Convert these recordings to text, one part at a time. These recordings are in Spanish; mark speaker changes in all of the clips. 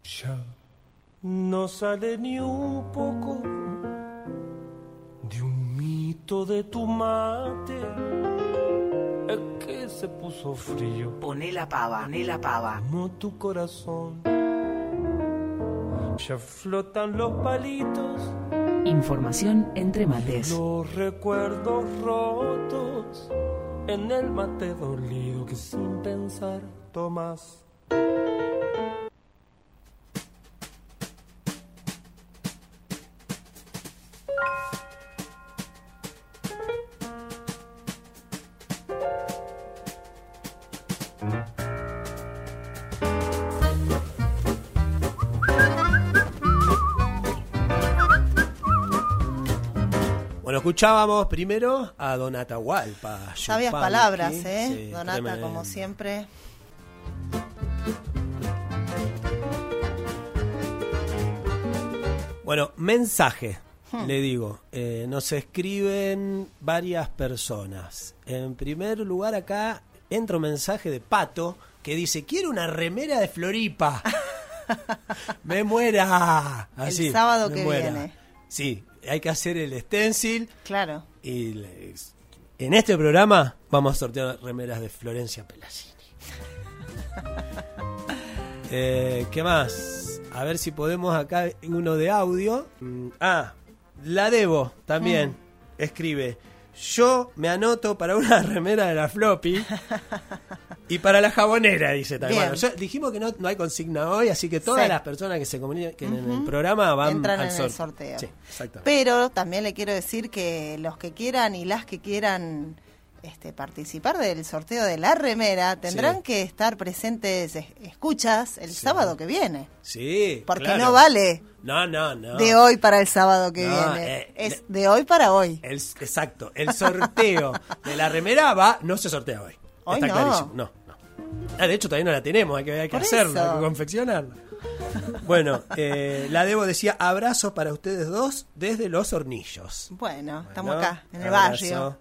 Speaker 1: Ya no sale ni un poco de un mito de tu mate. Es que se puso frío.
Speaker 2: Poné la pava, poné la pava.
Speaker 1: Como tu corazón. Ya flotan los palitos.
Speaker 2: Información entre mates.
Speaker 1: Los recuerdos rotos en el mate dolido que sin pensar tomas.
Speaker 3: Bueno, escuchábamos primero a Don Atahualpa.
Speaker 4: Sabias
Speaker 3: Yupanqui.
Speaker 4: palabras,
Speaker 3: Sí,
Speaker 4: Donata,
Speaker 3: tremendo.
Speaker 4: como siempre.
Speaker 3: Bueno, mensaje, le digo. Nos escriben varias personas. En primer lugar, acá entra un mensaje de Pato que dice: quiero una remera de Floripa. ¡Me muera! Así,
Speaker 4: el sábado
Speaker 3: me
Speaker 4: que
Speaker 3: muera.
Speaker 4: viene.
Speaker 3: Sí, hay que hacer el stencil.
Speaker 4: Claro.
Speaker 3: Y en este programa vamos a sortear remeras de Florencia Pelasini. ¿Qué más? A ver si podemos acá uno de audio. La Debo también escribe: yo me anoto para una remera de la Floppy y para la jabonera, dice también. Bueno, dijimos que no hay consigna hoy, así que todas las personas que se comuniquen en el programa van
Speaker 4: entran
Speaker 3: al
Speaker 4: en el sorteo.
Speaker 3: Sí, exactamente.
Speaker 4: Pero también le quiero decir que los que quieran y las que quieran participar del sorteo de la remera tendrán que estar presentes, escuchas, el sábado que viene.
Speaker 3: Sí,
Speaker 4: porque
Speaker 3: claro.
Speaker 4: no vale
Speaker 3: No.
Speaker 4: de hoy para el sábado que viene. Es de hoy para hoy.
Speaker 3: Exacto. El sorteo de la remera no se sortea hoy.
Speaker 4: Hoy
Speaker 3: está
Speaker 4: no.
Speaker 3: clarísimo. No. De hecho, todavía no la tenemos. Hay que hacerla, hay que confeccionarla. Bueno, la Debo decía: abrazo para ustedes dos desde Los Hornillos.
Speaker 4: Bueno, estamos acá, en el barrio.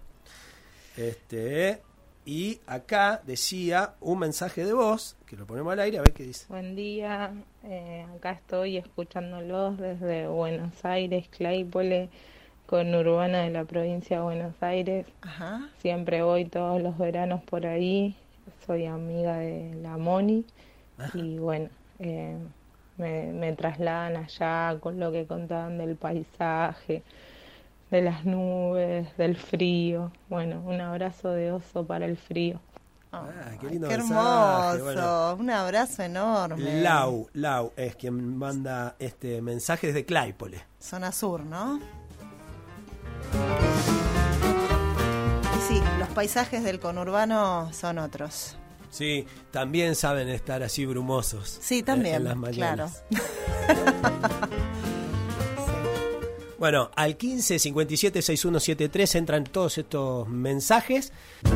Speaker 3: Y acá decía un mensaje de voz, que lo ponemos al aire, a ver qué dice.
Speaker 5: Buen día, acá estoy escuchándolos desde Buenos Aires, Claypole, conurbana de la provincia de Buenos Aires.
Speaker 4: Ajá.
Speaker 5: Siempre voy todos los veranos por ahí, soy amiga de la Moni. Ajá. Y bueno, me trasladan allá con lo que contaban del paisaje, de las nubes, del frío. Bueno, un abrazo de oso para el frío.
Speaker 3: Qué lindo
Speaker 4: qué
Speaker 3: mensaje.
Speaker 4: hermoso,
Speaker 3: bueno,
Speaker 4: un abrazo enorme.
Speaker 3: Lau es quien manda este mensaje desde Claypole.
Speaker 4: Zona sur, ¿no? Y sí, los paisajes del conurbano son otros.
Speaker 3: Sí, también saben estar así brumosos.
Speaker 4: Sí, también,
Speaker 3: en las mañanas.
Speaker 4: Claro.
Speaker 3: Bueno, al 15 57 6173 entran todos estos mensajes.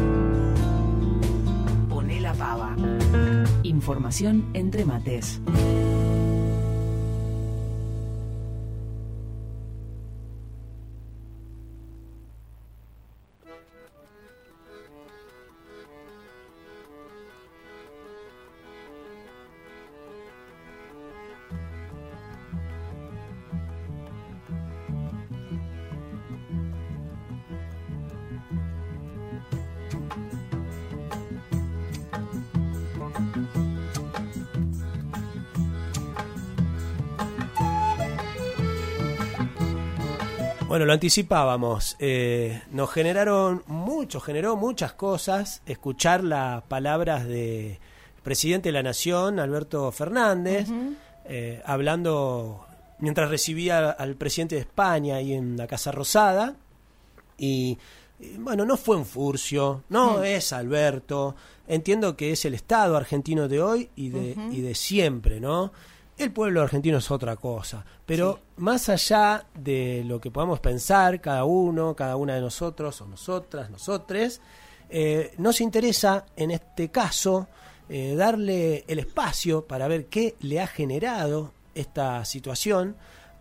Speaker 2: Poné la pava.
Speaker 6: Información entre mates.
Speaker 3: Bueno, lo anticipábamos, generó muchas cosas escuchar las palabras del presidente de la Nación, Alberto Fernández, hablando mientras recibía al presidente de España ahí en la Casa Rosada, y bueno, no fue un furcio, no es Alberto, entiendo que es el Estado argentino de hoy y de siempre, ¿no? El pueblo argentino es otra cosa, pero más allá de lo que podamos pensar cada una de nosotros o nosotras, nosotres, nos interesa en este caso darle el espacio para ver qué le ha generado esta situación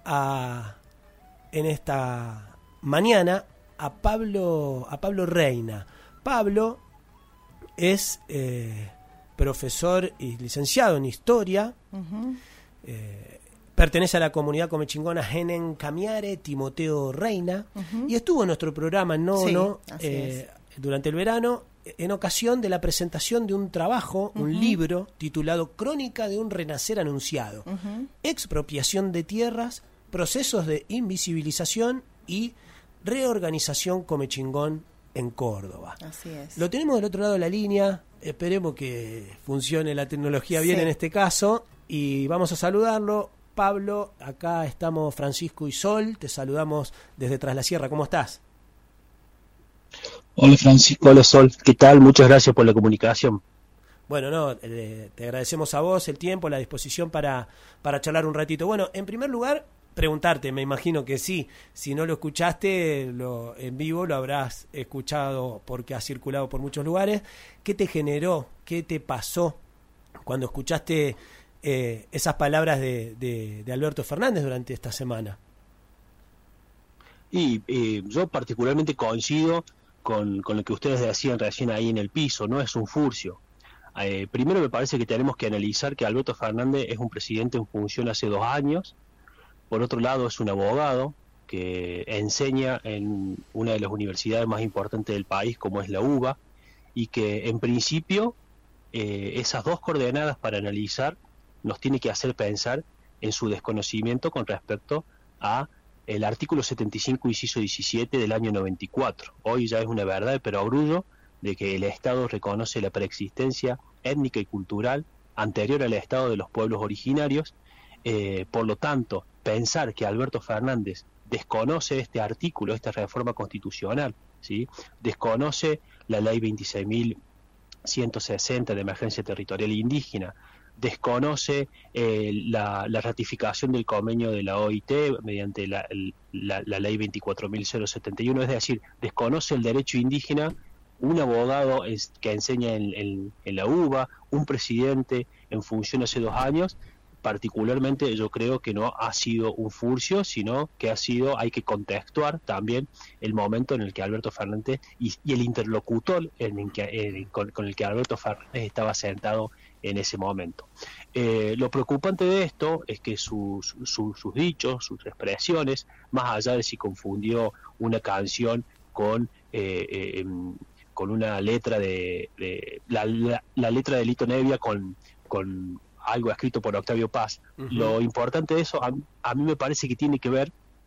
Speaker 3: en esta mañana a Pablo Reina. Pablo es profesor y licenciado en Historia. pertenece a la comunidad comechingona Genen Camiare, Timoteo Reina, y estuvo en nuestro programa en Nono durante el verano, en ocasión de la presentación de un trabajo, un libro titulado Crónica de un Renacer Anunciado, Expropiación de Tierras, Procesos de Invisibilización y Reorganización Comechingón en Córdoba.
Speaker 4: Así es.
Speaker 3: Lo tenemos del otro lado de la línea, esperemos que funcione la tecnología bien en este caso, y vamos a saludarlo. Pablo, acá estamos Francisco y Sol, te saludamos desde Tras la Sierra, ¿cómo estás?
Speaker 7: Hola Francisco, hola Sol, ¿qué tal? Muchas gracias por la comunicación.
Speaker 3: Bueno, te agradecemos a vos el tiempo, la disposición para charlar un ratito. Bueno, en primer lugar, preguntarte, me imagino que sí, si no lo escuchaste en vivo, lo habrás escuchado porque ha circulado por muchos lugares. ¿Qué te generó, qué te pasó cuando escuchaste esas palabras de Alberto Fernández durante esta semana?
Speaker 7: Y yo particularmente coincido con lo que ustedes decían recién ahí en el piso, no es un furcio. Primero me parece que tenemos que analizar que Alberto Fernández es un presidente en función hace 2 años. Por otro lado, es un abogado que enseña en una de las universidades más importantes del país, como es la UBA, y que en principio esas 2 coordenadas para analizar nos tiene que hacer pensar en su desconocimiento con respecto a el artículo 75, inciso 17 del año 94. Hoy ya es una verdad de perogrullo de que el Estado reconoce la preexistencia étnica y cultural anterior al Estado de los pueblos originarios. Por lo tanto, pensar que Alberto Fernández desconoce este artículo, esta reforma constitucional, ¿sí? Desconoce la ley 26.160 de emergencia territorial indígena, desconoce la ratificación del convenio de la OIT mediante la ley 24.071, es decir, desconoce el derecho indígena, un abogado que enseña en la UBA, un presidente en función hace 2 años. Particularmente yo creo que no ha sido un furcio, sino que hay que contextuar también el momento en el que Alberto Fernández y el interlocutor con el que Alberto Fernández estaba sentado en ese momento. Lo preocupante de esto es que sus dichos, sus expresiones, más allá de si confundió una canción con una letra la letra de Lito Nevia con algo escrito por Octavio Paz. Lo importante de eso, a mí me parece que tiene que ver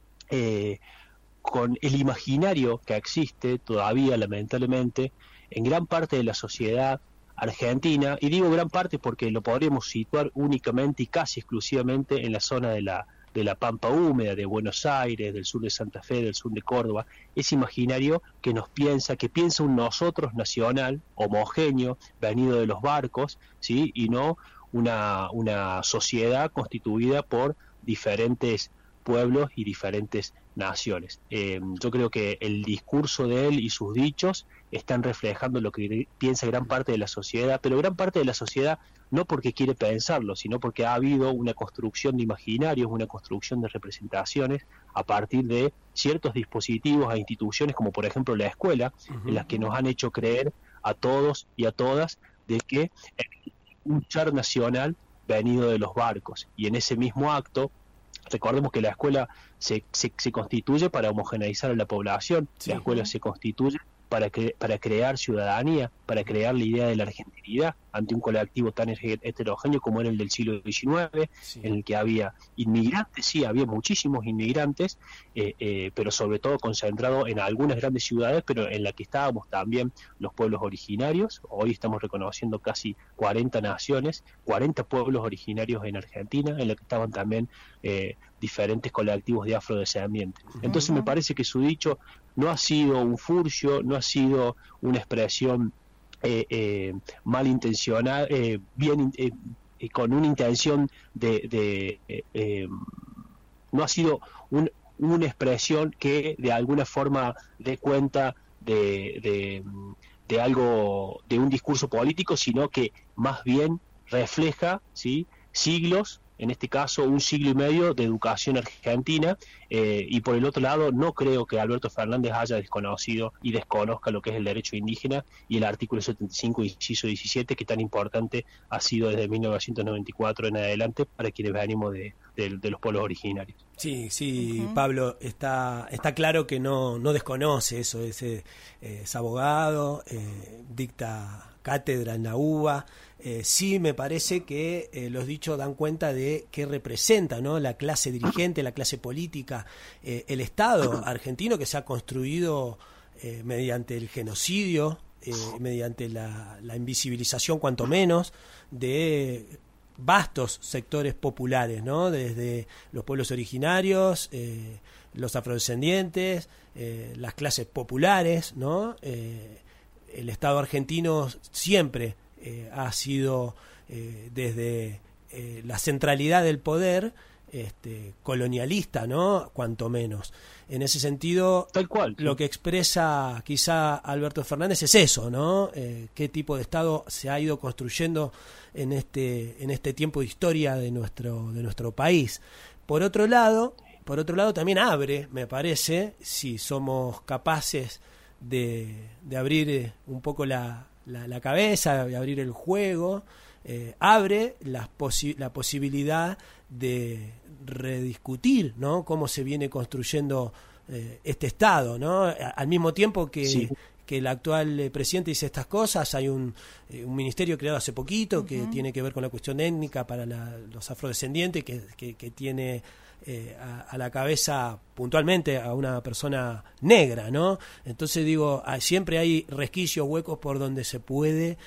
Speaker 7: con el imaginario que existe todavía, lamentablemente, en gran parte de la sociedad argentina, y digo gran parte porque lo podríamos situar únicamente y casi exclusivamente en la zona de la Pampa Húmeda, de Buenos Aires, del sur de Santa Fe, del sur de Córdoba, ese imaginario que piensa un nosotros nacional, homogéneo, venido de los barcos, ¿sí? Y no una sociedad constituida por diferentes pueblos y diferentes naciones. Yo creo que el discurso de él y sus dichos están reflejando lo que piensa gran parte de la sociedad, pero gran parte de la sociedad no porque quiere pensarlo, sino porque ha habido una construcción de imaginarios, una construcción de representaciones a partir de ciertos dispositivos e instituciones, como por ejemplo la escuela, en las que nos han hecho creer a todos y a todas de que un char nacional venido de los barcos, y en ese mismo acto recordemos que la escuela se constituye para homogeneizar a la población, la escuela se constituye para crear ciudadanía, para crear la idea de la argentinidad ante un colectivo tan heterogéneo como era el del siglo XIX, en el que había inmigrantes, había muchísimos inmigrantes, pero sobre todo concentrado en algunas grandes ciudades, pero en la que estábamos también los pueblos originarios. Hoy estamos reconociendo casi 40 naciones, 40 pueblos originarios en Argentina, en la que estaban también diferentes colectivos de afrodescendientes. Entonces me parece que su dicho no ha sido un furcio, no ha sido una expresión malintencionada, con una intención no ha sido una expresión que de alguna forma dé cuenta de un discurso político, sino que más bien refleja, ¿sí?, siglos en este caso, 1 siglo y medio de educación argentina, y por el otro lado, no creo que Alberto Fernández haya desconocido y desconozca lo que es el derecho indígena y el artículo 75, inciso 17, que tan importante ha sido desde 1994 en adelante para quienes venimos de los pueblos originarios.
Speaker 3: Sí, Pablo, está claro que no desconoce eso, es abogado, dicta cátedra en la UBA. Sí me parece que los dichos dan cuenta de qué representa, ¿no?, la clase dirigente, la clase política, el Estado argentino, que se ha construido mediante el genocidio, mediante la invisibilización, cuanto menos, de vastos sectores populares, ¿no?, desde los pueblos originarios, los afrodescendientes, las clases populares, ¿no? El Estado argentino siempre ha sido, desde la centralidad del poder, colonialista, ¿no?, cuanto menos. En ese sentido,
Speaker 7: tal cual, sí.
Speaker 3: Lo que expresa quizá Alberto Fernández es eso, ¿no? Qué tipo de Estado se ha ido construyendo en este tiempo de historia de nuestro país. Por otro lado también abre, me parece, si somos capaces de abrir un poco la cabeza, de abrir el juego, abre la posibilidad de rediscutir, ¿no?, cómo se viene construyendo este Estado, ¿no? Al mismo tiempo que, sí, que el actual presidente dice estas cosas, hay un ministerio creado hace poquito que tiene que ver con la cuestión étnica para los afrodescendientes, que tiene a la cabeza puntualmente a una persona negra, ¿no? Entonces digo, siempre hay resquicios, huecos por donde se puede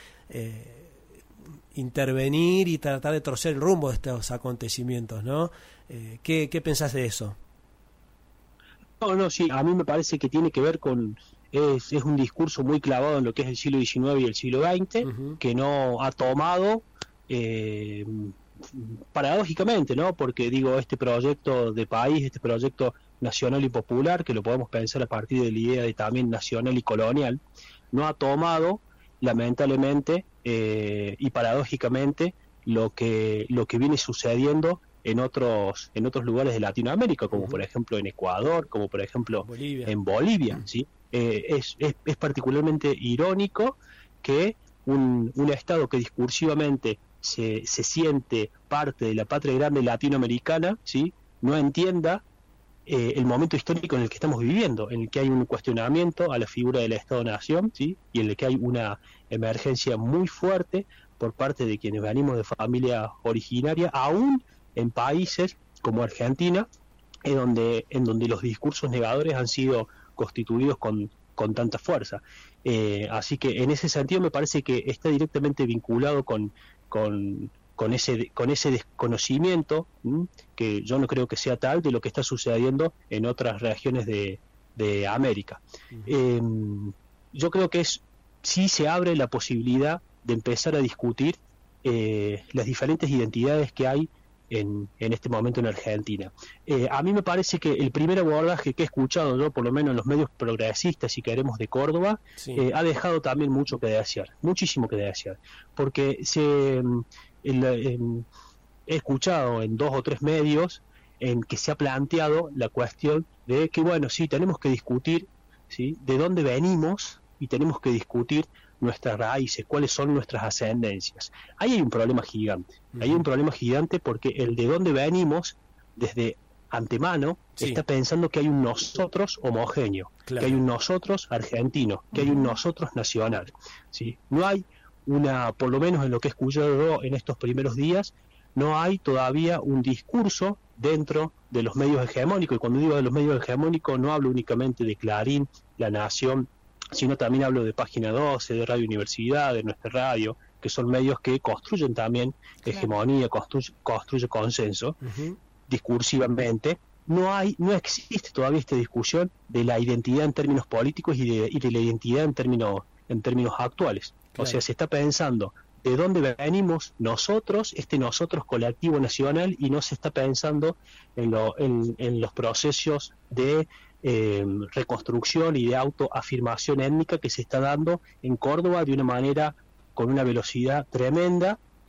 Speaker 3: intervenir y tratar de torcer el rumbo de estos acontecimientos, ¿no? ¿Qué pensás de eso?
Speaker 7: No, sí, a mí me parece que tiene que ver con... Es un discurso muy clavado en lo que es el siglo XIX y el siglo XX, que no ha tomado... paradójicamente, ¿no? Porque digo, este proyecto de país, este proyecto nacional y popular, que lo podemos pensar a partir de la idea de también nacional y colonial, no ha tomado, lamentablemente y paradójicamente, lo que viene sucediendo en otros lugares de Latinoamérica, como por ejemplo en Ecuador, como por ejemplo en Bolivia, ¿sí? Es particularmente irónico que un Estado que discursivamente se siente parte de la patria grande latinoamericana, ¿sí?, no entienda el momento histórico en el que estamos viviendo, en el que hay un cuestionamiento a la figura del Estado-Nación, ¿sí?, y en el que hay una emergencia muy fuerte por parte de quienes venimos de familia originaria, aún en países como Argentina, en donde los discursos negadores han sido constituidos con tanta fuerza. Así que en ese sentido me parece que está directamente vinculado con ese desconocimiento, que yo no creo que sea tal, de lo que está sucediendo en otras regiones de América. Yo creo que sí se abre la posibilidad de empezar a discutir las diferentes identidades que hay en este momento en Argentina. A mí me parece que el primer abordaje que he escuchado yo, por lo menos en los medios progresistas, si queremos, de Córdoba, sí, ha dejado también mucho que desear, muchísimo que desear, porque he escuchado en 2 o 3 medios en que se ha planteado la cuestión de que, bueno, sí, tenemos que discutir, ¿sí?, de dónde venimos y tenemos que discutir nuestras raíces, cuáles son nuestras ascendencias. Ahí hay un problema gigante. Hay un problema gigante porque el de dónde venimos, desde antemano, sí, está pensando que hay un nosotros homogéneo, claro, que hay un nosotros argentino, que hay un nosotros nacional, ¿sí? No hay por lo menos en lo que he escuchado en estos primeros días, no hay todavía un discurso dentro de los medios hegemónicos, y cuando digo de los medios hegemónicos no hablo únicamente de Clarín, La Nación, sino también hablo de Página 12, de Radio Universidad, de Nuestra Radio, que son medios que construyen también hegemonía, construye consenso, discursivamente. No existe todavía esta discusión de la identidad en términos políticos y de la identidad en términos actuales. Claro. O sea, se está pensando de dónde venimos nosotros, nosotros colectivo nacional, y no se está pensando en los procesos de reconstrucción y de autoafirmación étnica que se está dando en Córdoba de una manera con una velocidad tremenda,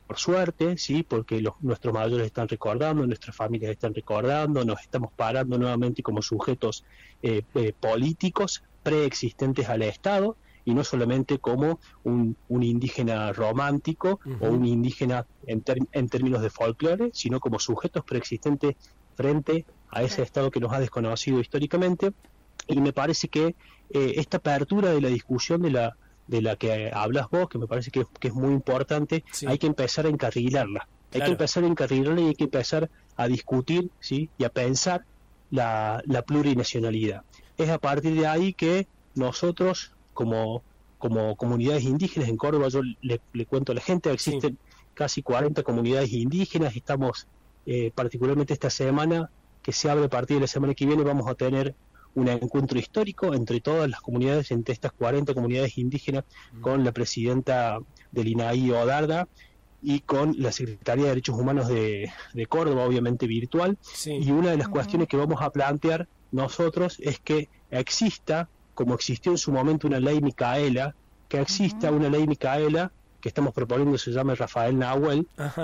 Speaker 7: suerte, sí, porque nuestros mayores están recordando, nuestras familias están recordando, nos estamos parando nuevamente como sujetos políticos preexistentes al Estado, y no solamente como un indígena romántico o un indígena en términos de folclore, sino como sujetos preexistentes frente a ese Estado que nos ha desconocido históricamente. Y me parece que esta apertura de la discusión de la que hablas vos, que me parece que es muy importante, sí, hay que empezar a encarrilarla. Claro. Hay que empezar a encarrilarla y hay que empezar a discutir, ¿sí?, y a pensar la plurinacionalidad. Es a partir de ahí que nosotros, como comunidades indígenas en Córdoba, yo le cuento a la gente, existen casi 40 comunidades indígenas. Estamos, particularmente esta semana, que se abre a partir de la semana que viene, vamos a tener un encuentro histórico entre todas las comunidades, entre estas 40 comunidades indígenas, con la presidenta del INAI, Odarda, y con la Secretaría de Derechos Humanos de Córdoba, obviamente virtual. Sí. Y una de las cuestiones que vamos a plantear nosotros es que exista, como existió en su momento una ley Micaela, que exista una ley Micaela, que estamos proponiendo, se llama Rafael Nahuel,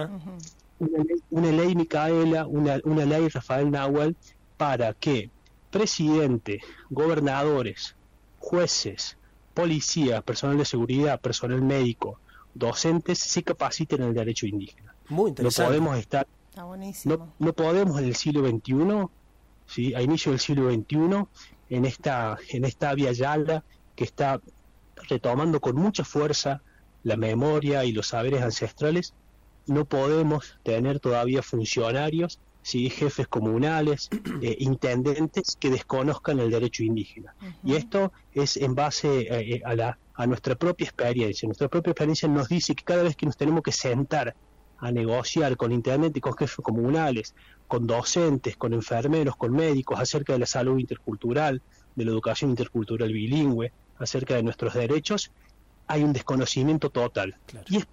Speaker 7: una ley Micaela, una ley Rafael Nahuel, para que presidente, gobernadores, jueces, policías, personal de seguridad, personal médico, docentes se capaciten en el derecho indígena.
Speaker 3: Muy interesante.
Speaker 7: No podemos estar, no podemos en el siglo XXI, ¿sí?, a inicio del siglo XXI, en esta vía yala que está retomando con mucha fuerza la memoria y los saberes ancestrales, no podemos tener todavía funcionarios, ¿sí?, jefes comunales, intendentes que desconozcan el derecho indígena. Y esto es en base a nuestra propia experiencia. Nuestra propia experiencia nos dice que cada vez que nos tenemos que sentar a negociar con intendentes, con jefes comunales, con docentes, con enfermeros, con médicos, acerca de la salud intercultural, de la educación intercultural bilingüe, acerca de nuestros derechos, hay un desconocimiento total. Claro. Y es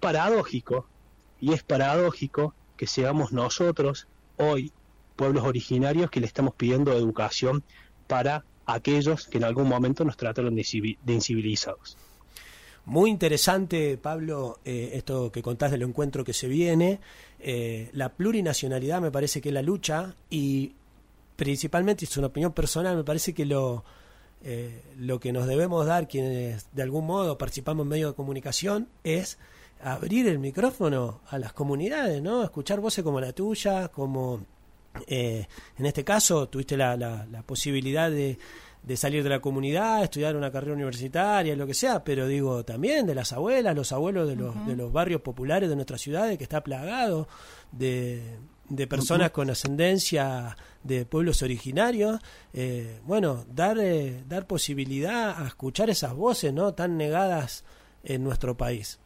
Speaker 7: paradójico que seamos nosotros hoy, pueblos originarios, que le estamos pidiendo educación para aquellos que en algún momento nos trataron de incivilizados.
Speaker 3: Muy interesante, Pablo, esto que contás del encuentro que se viene. La plurinacionalidad me parece que es la lucha, y principalmente, es una opinión personal, me parece que lo que nos debemos dar quienes de algún modo participamos en medios de comunicación es abrir el micrófono a las comunidades, ¿no? Escuchar voces como la tuya, como en este caso tuviste la posibilidad de salir de la comunidad, estudiar una carrera universitaria, lo que sea, pero digo, también de las abuelas, los abuelos de los barrios populares de nuestras ciudades, que está plagado de personas con ascendencia de pueblos originarios. Bueno, dar posibilidad a escuchar esas voces, ¿no?, tan negadas en nuestro país.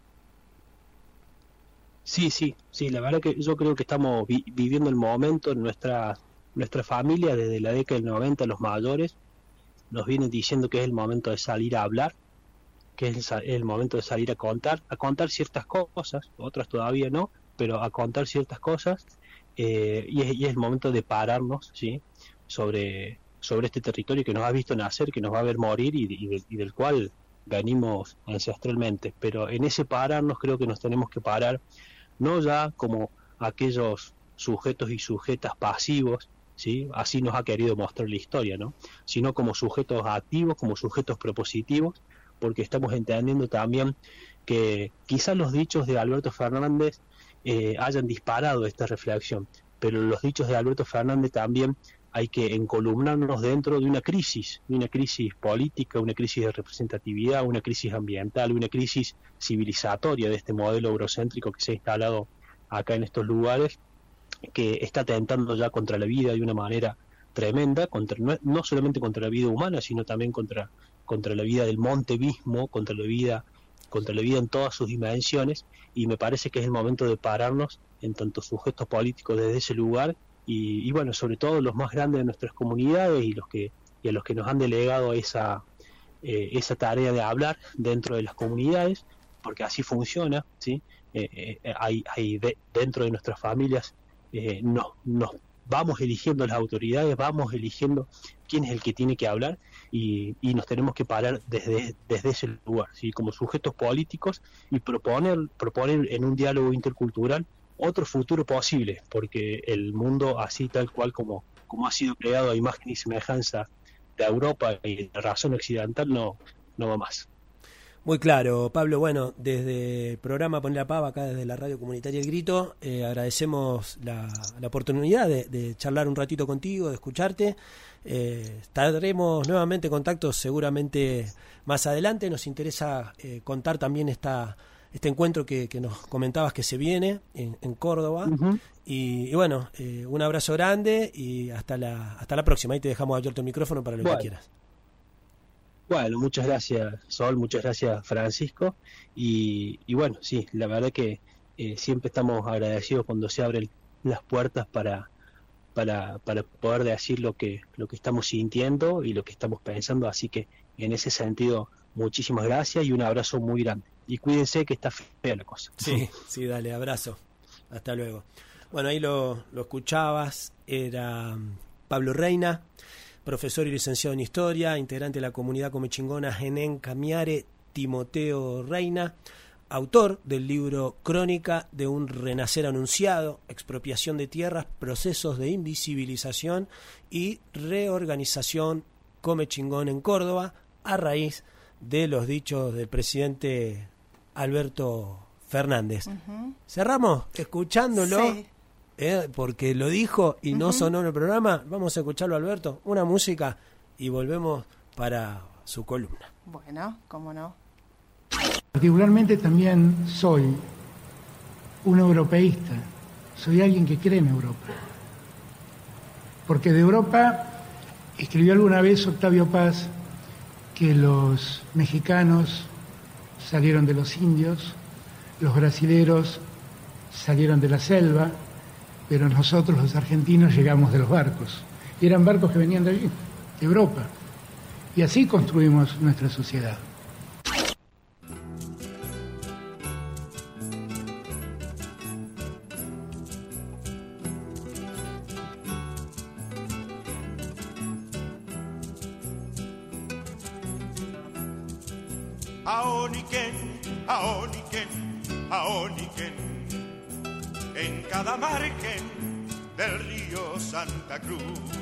Speaker 7: Sí, la verdad que yo creo que estamos viviendo el momento en nuestra familia. Desde la década del 90 los mayores nos vienen diciendo que es el momento de salir a hablar, que es el momento de salir a contar ciertas cosas, otras todavía no, pero a contar ciertas cosas, y es el momento de pararnos, ¿sí?, sobre este territorio que nos ha visto nacer, que nos va a ver morir y del cual venimos ancestralmente. Pero en ese pararnos creo que nos tenemos que parar, no ya como aquellos sujetos y sujetas pasivos, ¿sí?, así nos ha querido mostrar la historia, ¿no?, sino como sujetos activos, como sujetos propositivos, porque estamos entendiendo también que quizás los dichos de Alberto Fernández hayan disparado esta reflexión, pero los dichos de Alberto Fernández también hay que encolumnarnos dentro de una crisis política, una crisis de representatividad, una crisis ambiental, una crisis civilizatoria de este modelo eurocéntrico que se ha instalado acá en estos lugares, que está atentando ya contra la vida de una manera tremenda, no solamente contra la vida humana, sino también contra la vida del monte mismo, contra la vida en todas sus dimensiones. Y me parece que es el momento de pararnos en tanto sujetos políticos desde ese lugar, y bueno, sobre todo los más grandes de nuestras comunidades y a los que nos han delegado esa tarea de hablar dentro de las comunidades, porque así funciona, ¿sí? Hay dentro de nuestras familias nos vamos eligiendo las autoridades, vamos eligiendo quién es el que tiene que hablar y nos tenemos que parar desde ese lugar, ¿sí? Como sujetos políticos y proponer en un diálogo intercultural otro futuro posible, porque el mundo así tal cual como ha sido creado a imagen y semejanza de Europa y de la razón occidental no va más.
Speaker 3: Muy claro, Pablo. Bueno, desde el programa Poné la Pava, acá desde la radio comunitaria El Grito, agradecemos la oportunidad de charlar un ratito contigo, de escucharte. Estaremos nuevamente en contacto seguramente más adelante. Nos interesa contar también este encuentro que nos comentabas que se viene en Córdoba. Uh-huh. Y bueno, un abrazo grande y hasta la próxima. Ahí te dejamos abierto el micrófono para lo que quieras.
Speaker 7: Bueno, muchas gracias, Sol, muchas gracias, Francisco. Y bueno, sí, la verdad que siempre estamos agradecidos cuando se abren las puertas para poder decir lo que estamos sintiendo y lo que estamos pensando. Así que en ese sentido, muchísimas gracias y un abrazo muy grande. Y cuídense que está fea la cosa.
Speaker 3: Sí, dale, abrazo. Hasta luego. Bueno, ahí lo escuchabas, era Pablo Reina, profesor y licenciado en Historia, integrante de la comunidad comechingona Genén Camiare Timoteo Reina, autor del libro Crónica de un renacer anunciado, expropiación de tierras, procesos de invisibilización y reorganización comechingón en Córdoba, a raíz de los dichos del presidente Alberto Fernández. Uh-huh. Cerramos escuchándolo. Sí. Porque lo dijo y no sonó en el programa. Vamos a escucharlo, Alberto, una música y volvemos para su columna.
Speaker 4: Bueno, cómo no.
Speaker 8: Particularmente también soy un europeísta, soy alguien que cree en Europa. Porque de Europa escribió alguna vez Octavio Paz que los mexicanos salieron de los indios, los brasileros salieron de la selva, pero nosotros los argentinos llegamos de los barcos. Y eran barcos que venían de allí, de Europa. Y así construimos nuestra sociedad.
Speaker 9: Aoniken, Aoniken, Aoniken. En cada margen del río Santa Cruz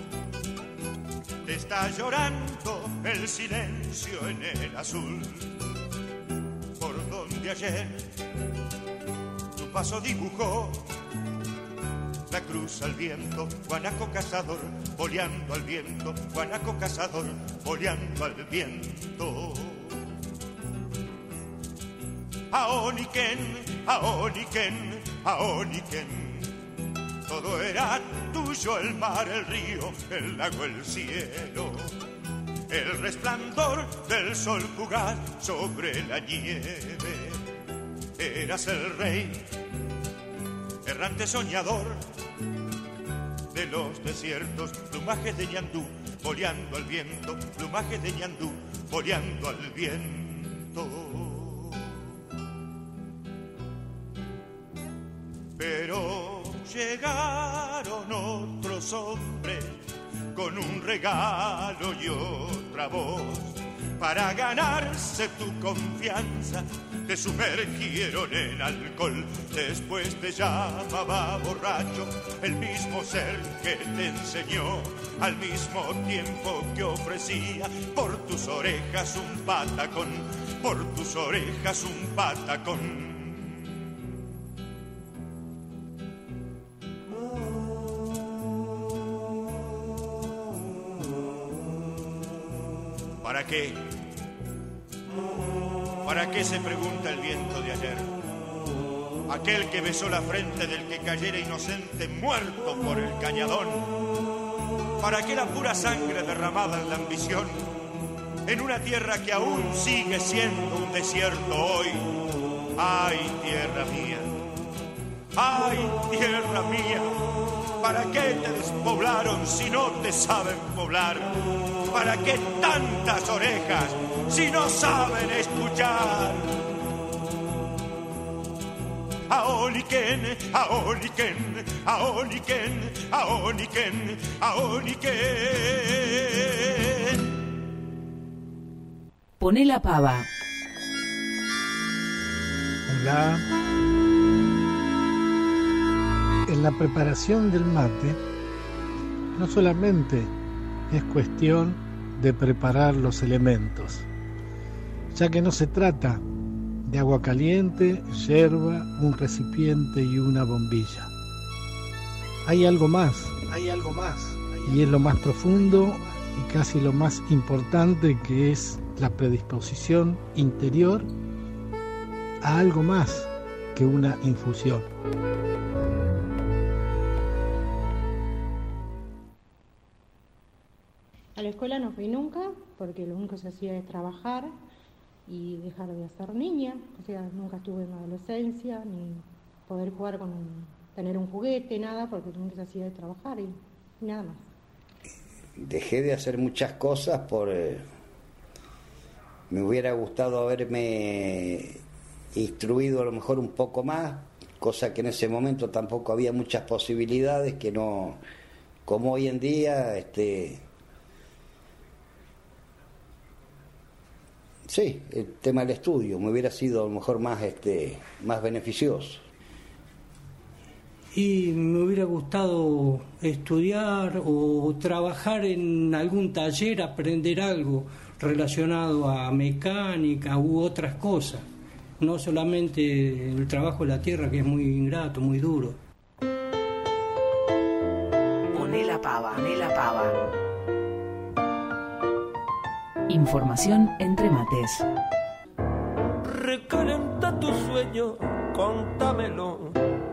Speaker 9: está llorando el silencio en el azul, por donde ayer tu paso dibujó la cruz al viento, guanaco cazador, boleando al viento, guanaco cazador, boleando al viento. Aoniken, Aoniken, Aoniken, todo era tuyo, el mar, el río, el lago, el cielo, el resplandor del sol fugaz sobre la nieve. Eras el rey, errante soñador de los desiertos, plumaje de ñandú, boleando al viento, plumaje de ñandú, boleando al viento. Pero llegaron otros hombres con un regalo y otra voz para ganarse tu confianza. Te sumergieron en alcohol, después te llamaba borracho, el mismo ser que te enseñó, al mismo tiempo que ofrecía por tus orejas un patacón, por tus orejas un patacón. ¿Para qué? ¿Para qué se pregunta el viento de ayer? Aquel que besó la frente del que cayera inocente muerto por el cañadón. ¿Para qué la pura sangre derramada en la ambición? En una tierra que aún sigue siendo un desierto hoy. ¡Ay, tierra mía! ¡Ay, tierra mía! ¿Para qué te despoblaron si no te saben poblar? ¿Para qué tantas orejas si no saben escuchar? aoniken, aoniken, aoniken, aoniken, aoniken.
Speaker 6: Poné la pava.
Speaker 8: Hola. En la preparación del mate, no solamente es cuestión de preparar los elementos, ya que no se trata de agua caliente, yerba, un recipiente y una bombilla. Hay algo más, y es lo más profundo y casi lo más importante, que es la predisposición interior a algo más que una infusión.
Speaker 10: A la escuela no fui nunca, porque lo único que se hacía es trabajar y dejar de ser niña. O sea, nunca estuve en la adolescencia, ni poder jugar tener un juguete, nada, porque lo único que se hacía es trabajar y nada más.
Speaker 11: Dejé de hacer muchas cosas me hubiera gustado haberme instruido a lo mejor un poco más, cosa que en ese momento tampoco había muchas posibilidades, que no, como hoy en día, sí, el tema del estudio me hubiera sido a lo mejor más beneficioso.
Speaker 12: Y me hubiera gustado estudiar o trabajar en algún taller, aprender algo relacionado a mecánica u otras cosas, no solamente el trabajo de la tierra, que es muy ingrato, muy duro.
Speaker 2: Poné la pava, poné la pava.
Speaker 6: Información entre mates.
Speaker 1: Recalenta tu sueño, contámelo.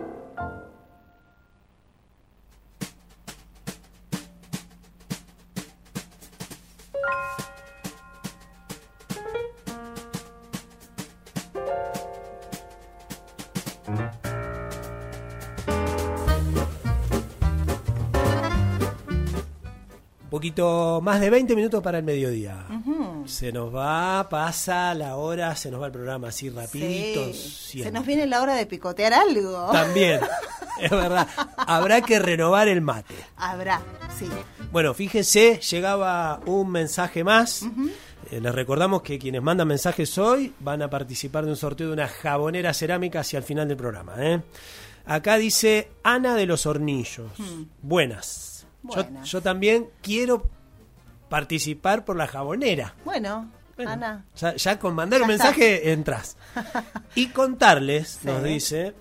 Speaker 3: Poquito más de 20 minutos para el mediodía.
Speaker 4: Uh-huh.
Speaker 3: Se nos va, pasa la hora, se nos va el programa así rapidito.
Speaker 4: Sí. Se nos viene la hora de picotear algo.
Speaker 3: También, es verdad. Habrá que renovar el mate.
Speaker 4: Habrá, sí.
Speaker 3: Bueno, fíjense, llegaba un mensaje más. Uh-huh. Les recordamos que quienes mandan mensajes hoy van a participar de un sorteo de una jabonera cerámica hacia el final del programa. Acá dice Ana de los Hornillos. Buenas. Yo también quiero participar por la jabonera.
Speaker 4: Bueno, Ana.
Speaker 3: Ya con mandar un mensaje entras. Y contarles, sí, nos dice,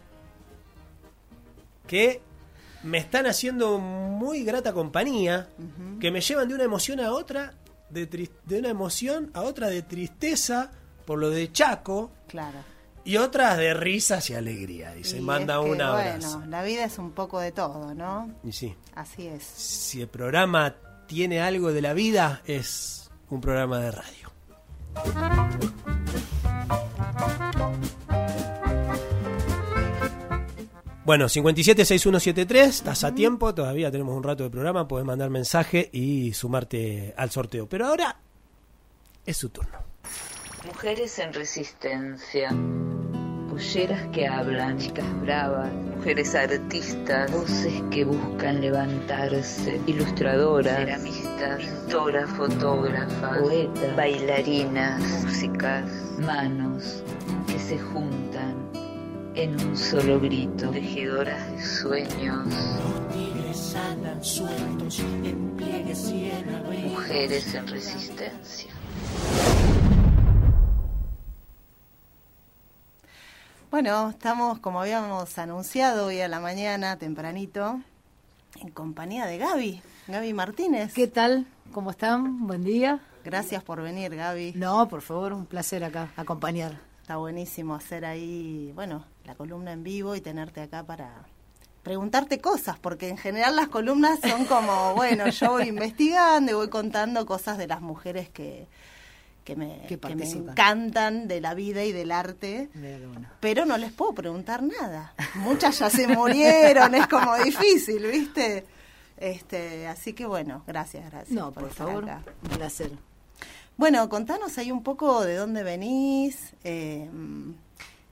Speaker 3: que me están haciendo muy grata compañía, uh-huh, que me llevan de una emoción a otra, de una emoción a otra de tristeza por lo de Chaco.
Speaker 4: Claro.
Speaker 3: Y otras de risas y alegría, dice. Y manda un abrazo.
Speaker 4: Bueno, la vida es un poco de todo, ¿no?
Speaker 3: Y sí.
Speaker 4: Así es.
Speaker 3: Si el programa tiene algo de la vida, es un programa de radio. Bueno, 576173, estás a tiempo, todavía tenemos un rato de programa, podés mandar mensaje y sumarte al sorteo. Pero ahora es su turno.
Speaker 13: Mujeres en resistencia, polleras que hablan, chicas bravas, mujeres artistas, voces que buscan levantarse, ilustradoras, ceramistas, pintoras, fotógrafas, poetas, bailarinas, músicas, manos que se juntan en un solo grito, tejedoras de sueños.
Speaker 14: Los tigres andan sueltos en pliegues y en abejas.
Speaker 13: Mujeres en resistencia.
Speaker 4: Bueno, estamos, como habíamos anunciado hoy a la mañana, tempranito, en compañía de Gaby Martínez.
Speaker 15: ¿Qué tal? ¿Cómo están? Buen día.
Speaker 4: Gracias por venir, Gaby.
Speaker 15: No, por favor, un placer acá, acompañar.
Speaker 4: Está buenísimo hacer ahí, bueno, la columna en vivo y tenerte acá para preguntarte cosas, porque en general las columnas son como, bueno, yo voy investigando y voy contando cosas de las mujeres que me encantan, de la vida y del arte, pero no les puedo preguntar nada. Muchas ya se murieron, es como difícil, ¿viste? Así que bueno, gracias.
Speaker 15: No, por favor, acá. Un placer.
Speaker 4: Bueno, contanos ahí un poco de dónde venís.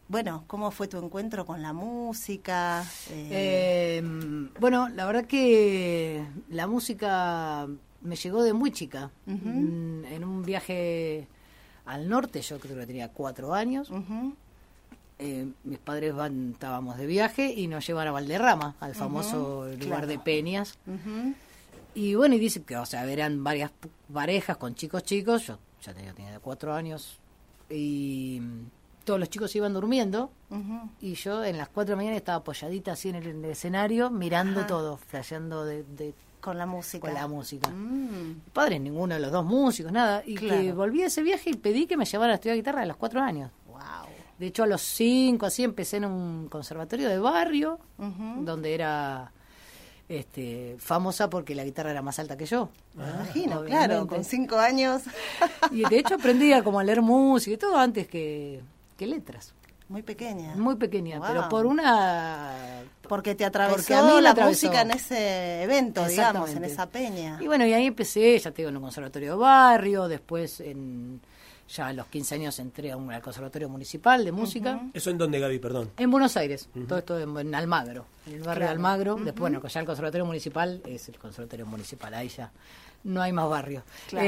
Speaker 4: bueno, ¿cómo fue tu encuentro con la música?
Speaker 15: Bueno, la verdad que la música me llegó de muy chica. En un viaje al norte, yo creo que tenía 4 años. Mis padres estábamos de viaje y nos llevan a Valderrama, al famoso lugar de peñas. Y bueno, y dice que, o sea, eran varias parejas con chicos, yo ya tenía 4 años, y todos los chicos iban durmiendo, y yo en las 4 de la mañana estaba apoyadita así en el escenario, mirando todo, flasheando
Speaker 4: con la música.
Speaker 15: Padres, ninguno de los dos músicos, nada, y que volví a ese viaje y pedí que me llevara a estudiar guitarra a los 4 años. De hecho, a los 5, así, empecé en un conservatorio de barrio, donde era famosa porque la guitarra era más alta que yo.
Speaker 4: Me imagino, claro, con 5 años.
Speaker 15: Y de hecho aprendí a leer música y todo antes que letras.
Speaker 4: Muy pequeña.
Speaker 15: Muy pequeña, pero
Speaker 4: porque te atravesó la música en ese evento, digamos, en esa peña.
Speaker 15: Y bueno, y ahí empecé, ya te digo, en un conservatorio de barrio, después ya a los 15 años entré al Conservatorio Municipal de Música.
Speaker 3: ¿Eso en dónde, Gaby? Perdón.
Speaker 15: En Buenos Aires, todo esto en Almagro, en el barrio de Almagro. Después, bueno, ya el Conservatorio Municipal es el Conservatorio Municipal, ahí ya no hay más barrio.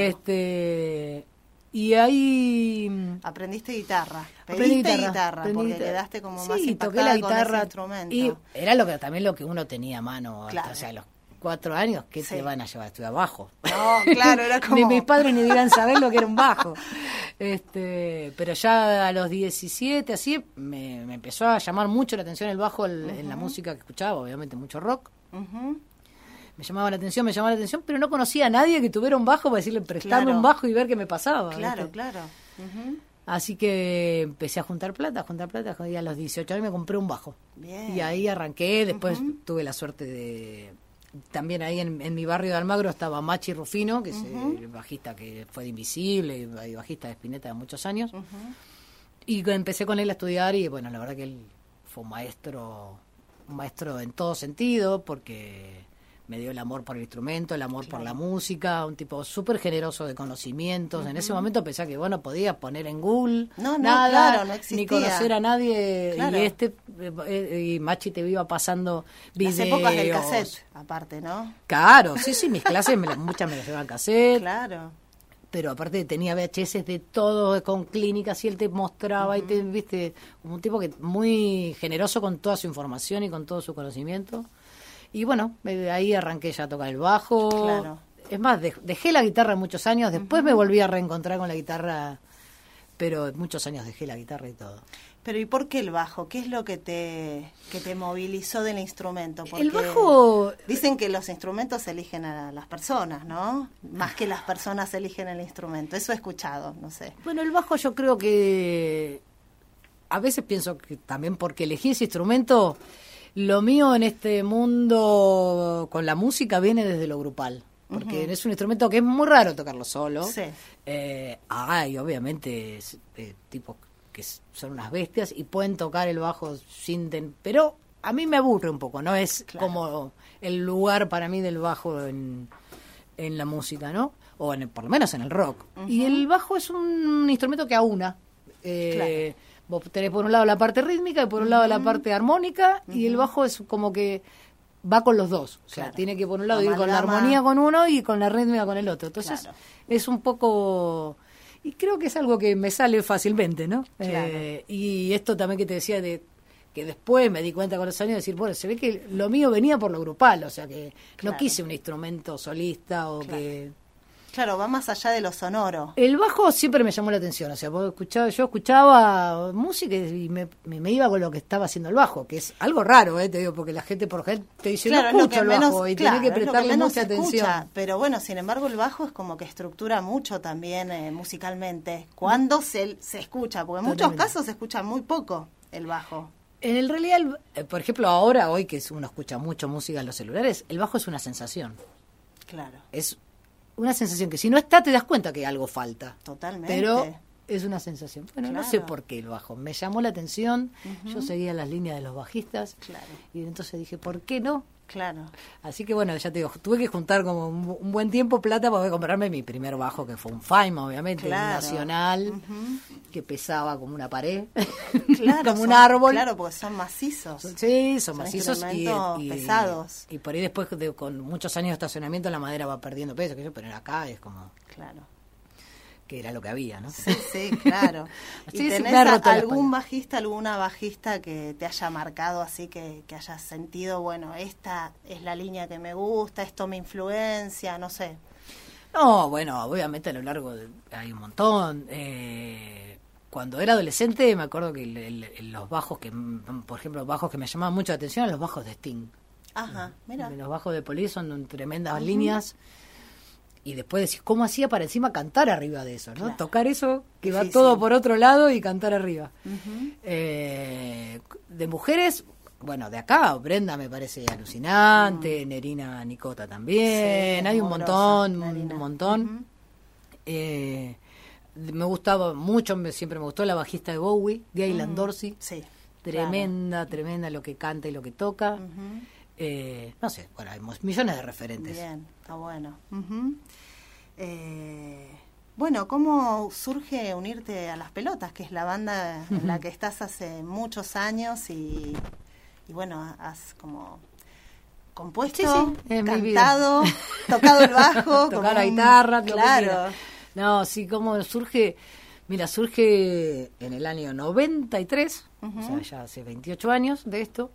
Speaker 15: Y ahí
Speaker 4: aprendiste guitarra. Pediste guitarra porque quedaste como más impactada
Speaker 15: toqué la guitarra
Speaker 4: con ese instrumento.
Speaker 15: Y era también lo que uno tenía a mano, o sea, los 4 años, ¿qué te van a llevar? Estudiar bajo.
Speaker 4: No, claro, era como...
Speaker 15: Ni mis padres ni debían saber lo que era un bajo. Pero ya a los 17, así, me empezó a llamar mucho la atención el bajo en la música que escuchaba, obviamente mucho rock. Me llamaba la atención, pero no conocía a nadie que tuviera un bajo para decirle, prestarme un bajo y ver qué me pasaba.
Speaker 4: Claro.
Speaker 15: Así que empecé a juntar plata, y a los 18 años me compré un bajo.
Speaker 4: Bien.
Speaker 15: Y ahí arranqué, después tuve la suerte de... También ahí en mi barrio de Almagro estaba Machi Rufino, que es el bajista que fue de Invisible y bajista de Spinetta de muchos años. Y empecé con él a estudiar y bueno, la verdad que él fue un maestro en todo sentido, porque me dio el amor por el instrumento, el amor por la música, un tipo súper generoso de conocimientos. En ese momento pensé que no podía poner en Google nada, no existía, ni conocer a nadie. Y Machi te iba pasando videos.
Speaker 4: Las épocas del cassette, aparte, ¿no?
Speaker 15: Claro, sí, mis clases muchas me las llevaban cassette.
Speaker 4: Claro.
Speaker 15: Pero aparte tenía VHS de todo, con clínicas, y él te mostraba y te, viste, como un tipo que muy generoso con toda su información y con todo su conocimiento. Y bueno, ahí arranqué ya a tocar el bajo.
Speaker 4: Claro.
Speaker 15: Es más, dejé la guitarra muchos años, después me volví a reencontrar con la guitarra, pero muchos años dejé la guitarra y todo.
Speaker 4: Pero ¿y por qué el bajo? ¿Qué es lo que te movilizó del instrumento? Porque
Speaker 15: el bajo...
Speaker 4: Dicen que los instrumentos eligen a las personas, ¿no? Más que las personas eligen el instrumento. Eso he escuchado, no sé.
Speaker 15: Bueno, el bajo yo creo que... A veces pienso que también porque elegí ese instrumento... Lo mío en este mundo con la música viene desde lo grupal, porque es un instrumento que es muy raro tocarlo solo.
Speaker 4: Sí.
Speaker 15: Y obviamente tipos que son unas bestias y pueden tocar el bajo pero a mí me aburre un poco, no es como el lugar para mí del bajo en la música, ¿no? O por lo menos en el rock. Y el bajo es un instrumento que aúna. Vos tenés por un lado la parte rítmica y por un lado la parte armónica, y el bajo es como que va con los dos. O sea, tiene que por un lado ir con la armonía con uno y con la rítmica con el otro. Entonces es un poco... Y creo que es algo que me sale fácilmente, ¿no? Y esto también que te decía de que después me di cuenta con los años de decir, bueno, se ve que lo mío venía por lo grupal, o sea que no quise un instrumento solista o que...
Speaker 4: Claro, va más allá de lo sonoro.
Speaker 15: El bajo siempre me llamó la atención, o sea, yo escuchaba música y me iba con lo que estaba haciendo el bajo, que es algo raro, te digo, porque la gente por ejemplo te dice, no escucho el bajo, y tenés que prestarle mucha atención.
Speaker 4: Pero bueno, sin embargo, el bajo es como que estructura mucho también musicalmente, cuando se escucha, porque en muchos casos se escucha muy poco el bajo.
Speaker 15: En realidad, por ejemplo, hoy que uno escucha mucho música en los celulares, el bajo es una sensación.
Speaker 4: Claro.
Speaker 15: Es una sensación que si no está te das cuenta que algo falta.
Speaker 4: Totalmente.
Speaker 15: Pero es una sensación. Bueno, no sé por qué el bajo. Me llamó la atención, yo seguía las líneas de los bajistas y entonces dije, ¿por qué no?
Speaker 4: Claro.
Speaker 15: Así que bueno, ya te digo, tuve que juntar como un buen tiempo plata para poder comprarme mi primer bajo, que fue un Faima, obviamente, un nacional, que pesaba como una pared,
Speaker 4: claro,
Speaker 15: como un árbol.
Speaker 4: Claro, porque son macizos.
Speaker 15: Sí, son macizos y
Speaker 4: pesados.
Speaker 15: Y por ahí después, con muchos años de estacionamiento, la madera va perdiendo peso, pero acá es como...
Speaker 4: Claro.
Speaker 15: Que era lo que había, ¿no?
Speaker 4: Sí, claro.
Speaker 15: Sí,
Speaker 4: ¿Y tenés algún bajista, alguna bajista que te haya marcado así, que hayas sentido, bueno, esta es la línea que me gusta, esto me influencia, no sé?
Speaker 15: No, bueno, obviamente a lo largo hay un montón. Cuando era adolescente me acuerdo que los bajos que, por ejemplo, bajos que me llamaban mucho la atención eran los bajos de Sting.
Speaker 4: Ajá, mira.
Speaker 15: Los bajos de Police son tremendas líneas. Y después decís, ¿cómo hacía para encima cantar arriba de eso? ¿No? Claro. Tocar eso, que va todo por otro lado, y cantar arriba. De mujeres, bueno, de acá, Brenda me parece alucinante, Nerina Nicota también, hay un montón. Me gustaba mucho, siempre me gustó la bajista de Bowie, Gaylan Dorsey.
Speaker 4: Sí,
Speaker 15: tremenda lo que canta y lo que toca. No sé, bueno, hay millones de referentes.
Speaker 4: Bien, está bueno. Bueno, ¿cómo surge unirte a Las Pelotas, que es la banda en la que estás hace muchos años y bueno, has como compuesto, cantado, tocado el bajo,
Speaker 15: tocado la guitarra,
Speaker 4: claro.
Speaker 15: No, sí, ¿cómo surge? Mira, surge en el año 93, o sea, ya hace 28 años de esto.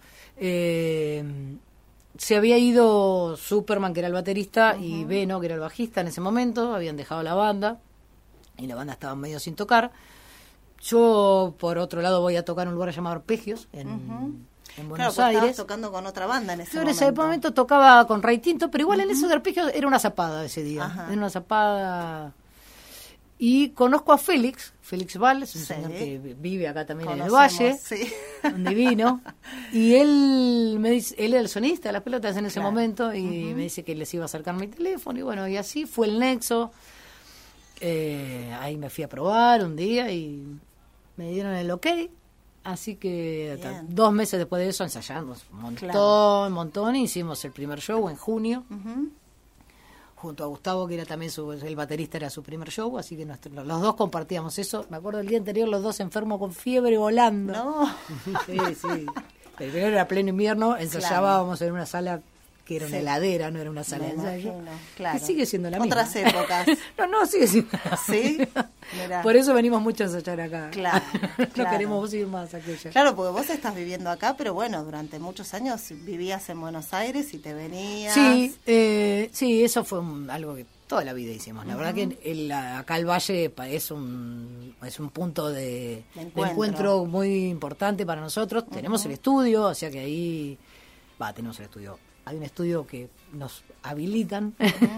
Speaker 15: Se había ido Superman, que era el baterista, y Beno, que era el bajista en ese momento, habían dejado la banda, y la banda estaba medio sin tocar. Yo, por otro lado, voy a tocar en un lugar llamado Arpegios, en Buenos Aires.
Speaker 4: Estabas tocando con otra banda en ese momento.
Speaker 15: En ese momento tocaba con Ray Tinto, pero igual en eso de Arpegios era una zapada ese día. Era una zapada... Y conozco a Félix Valls, un señor que vive acá también en el Valle, un divino, y él me dice, él era el sonista de Las Pelotas en ese momento, y me dice que les iba a acercar mi teléfono, y bueno, y así fue el nexo. Ahí me fui a probar un día y me dieron el ok, así que 2 meses después de eso ensayamos un montón, y hicimos el primer show en junio. Junto a Gustavo, que era también el baterista, era su primer show, así que los dos compartíamos eso. Me acuerdo el día anterior, los dos enfermos con fiebre volando.
Speaker 4: No.
Speaker 15: Sí. Pero era pleno invierno, ensayábamos en una sala que era una heladera, no era una sala de ensayo.
Speaker 4: Claro.
Speaker 15: Que sigue siendo la misma.
Speaker 4: Otras épocas.
Speaker 15: No, sigue siendo.
Speaker 4: ¿Sí? Mirá.
Speaker 15: Por eso venimos mucho a ensayar acá.
Speaker 4: Claro.
Speaker 15: No queremos ir más a aquella.
Speaker 4: Claro, porque vos estás viviendo acá, pero bueno, durante muchos años vivías en Buenos Aires y te venías.
Speaker 15: Sí, eso fue algo que toda la vida hicimos. La verdad que acá el Valle es un punto de encuentro muy importante para nosotros. Tenemos el estudio, o sea que ahí... tenemos el estudio. Hay un estudio que nos habilitan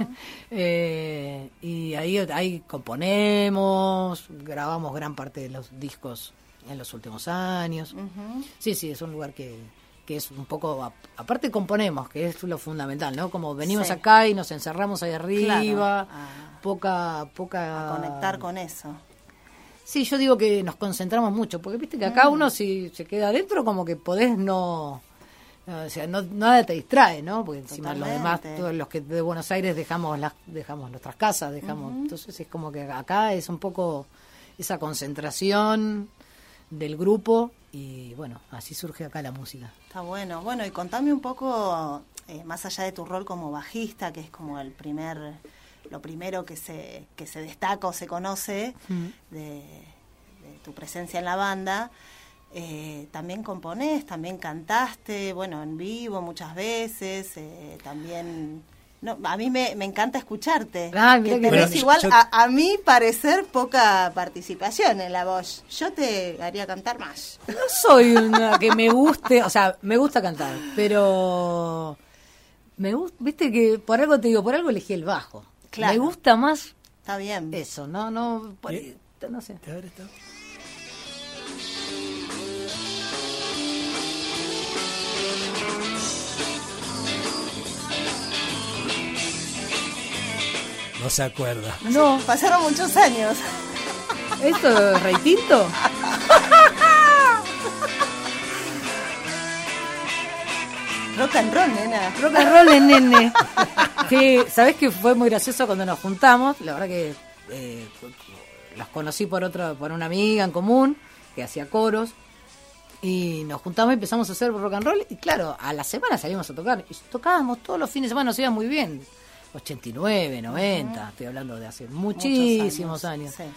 Speaker 15: y ahí componemos, grabamos gran parte de los discos en los últimos años. Sí, es un lugar que es un poco, aparte componemos, que es lo fundamental, ¿no? Como venimos acá y nos encerramos ahí arriba, poca... A
Speaker 4: conectar con eso.
Speaker 15: Sí, yo digo que nos concentramos mucho, porque viste que acá uno si se queda adentro como que podés no... O sea, nada te distrae, ¿no? Porque encima los demás, todos los que de Buenos Aires dejamos nuestras casas, entonces es como que acá es un poco esa concentración del grupo y bueno, así surge acá la música.
Speaker 4: Está bueno. Bueno, y contame un poco, más allá de tu rol como bajista, que es como lo primero que se destaca o se conoce de tu presencia en la banda. También componés, también cantaste, bueno, en vivo muchas veces, también... No, a mí me encanta escucharte. Que tenés igual, a mi parecer, poca participación en la voz. Yo te haría cantar más.
Speaker 15: No soy una que me guste, o sea, me gusta cantar, pero... viste que por algo te digo, por algo elegí el bajo. Claro. Me gusta más...
Speaker 4: Está bien.
Speaker 15: Eso, no sé.
Speaker 3: A ver, está... No se acuerda.
Speaker 15: No.
Speaker 4: Pasaron muchos años.
Speaker 15: ¿Esto es Rey Tinto?
Speaker 4: Rock and roll, nena.
Speaker 15: Rock and roll en nene. Sí, ¿sabés que fue muy gracioso cuando nos juntamos? La verdad que los conocí por una amiga en común que hacía coros. Y nos juntamos y empezamos a hacer rock and roll. Y claro, a la semana salimos a tocar. Y tocábamos todos los fines de semana, nos iba muy bien. 89, 90, estoy hablando de hace muchísimos años.
Speaker 4: Sí.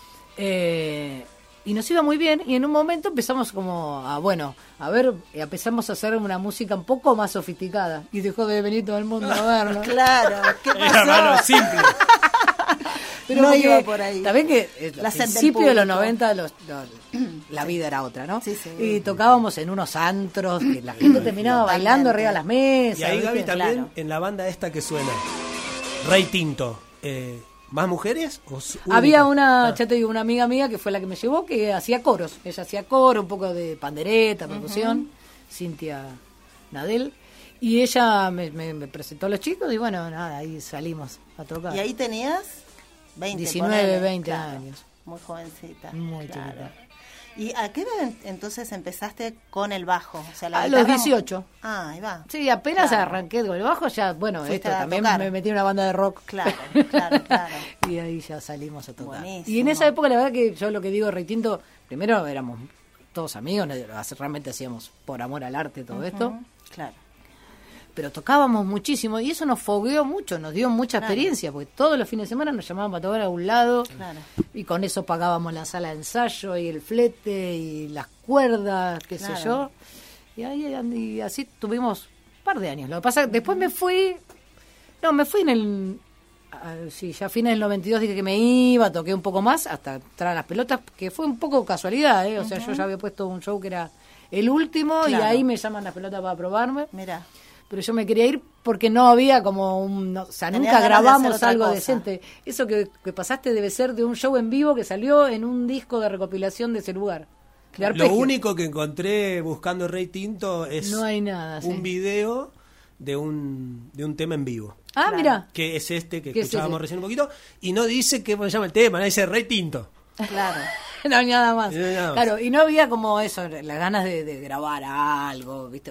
Speaker 15: Y nos iba muy bien, y en un momento empezamos como empezamos a hacer una música un poco más sofisticada, y dejó de venir todo el mundo a vernos.
Speaker 4: Claro, ¿qué pasó?
Speaker 3: Era mano simple.
Speaker 15: Pero
Speaker 4: no iba por ahí.
Speaker 15: También que al principio de los 90 la vida era otra, ¿no?
Speaker 4: Sí, sí.
Speaker 15: Y tocábamos en unos antros, que la gente terminaba bailando arriba de las mesas.
Speaker 3: Y ahí, Gaby,
Speaker 15: ¿viste?
Speaker 3: también
Speaker 15: Claro.
Speaker 3: en la banda esta que suena, Rey Tinto, ¿más mujeres?
Speaker 15: Había una amiga mía que fue la que me llevó, que hacía coros. Ella hacía coro, un poco de pandereta, percusión, Cintia Nadel. Y ella me presentó a los chicos y bueno, nada, ahí salimos a tocar.
Speaker 4: ¿Y ahí tenías?
Speaker 15: 19, 20
Speaker 4: claro,
Speaker 15: años.
Speaker 4: Muy jovencita.
Speaker 15: Muy
Speaker 4: claro.
Speaker 15: chiquita.
Speaker 4: ¿Y a qué edad entonces empezaste con el bajo? O sea,
Speaker 15: A los 18.
Speaker 4: Ah, ahí va.
Speaker 15: Sí, apenas
Speaker 4: Claro.
Speaker 15: arranqué con el bajo, ya, bueno,
Speaker 4: Fuiste
Speaker 15: esto
Speaker 4: a
Speaker 15: también
Speaker 4: tocar.
Speaker 15: me metí en una banda de rock.
Speaker 4: Claro.
Speaker 15: Y ahí ya salimos a tocar.
Speaker 4: Buenísimo.
Speaker 15: Y en esa época, la verdad que yo lo que digo, Rey Tinto, primero éramos todos amigos, realmente hacíamos por amor al arte todo esto.
Speaker 4: Claro.
Speaker 15: Pero tocábamos muchísimo y eso nos fogueó mucho, nos dio mucha experiencia, porque todos los fines de semana nos llamaban para tocar a un lado y con eso pagábamos la sala de ensayo y el flete y las cuerdas, qué sé yo. Y así tuvimos un par de años. Lo que pasa es que después me fui en el... ya a fines del 92 dije que me iba, toqué un poco más hasta entrar a las pelotas, que fue un poco casualidad, o sea, yo ya había puesto un show que era el último y ahí me llaman las pelotas para probarme.
Speaker 4: Mirá.
Speaker 15: Pero yo me quería ir porque no había como nunca grabamos algo decente. Eso que pasaste debe ser de un show en vivo que salió en un disco de recopilación de ese lugar.
Speaker 3: Lo único que encontré buscando Rey Tinto es
Speaker 15: no hay nada,
Speaker 3: un video de un tema en vivo.
Speaker 15: Ah, mira.
Speaker 3: Que es este que
Speaker 15: ¿Qué
Speaker 3: escuchábamos
Speaker 15: es ese?
Speaker 3: recién un poquito. Y no dice cómo se llama el tema, no dice Rey Tinto.
Speaker 4: Claro.
Speaker 15: No hay nada más.
Speaker 3: No hay nada más.
Speaker 15: Claro, y no había como eso, las ganas de grabar algo, ¿viste?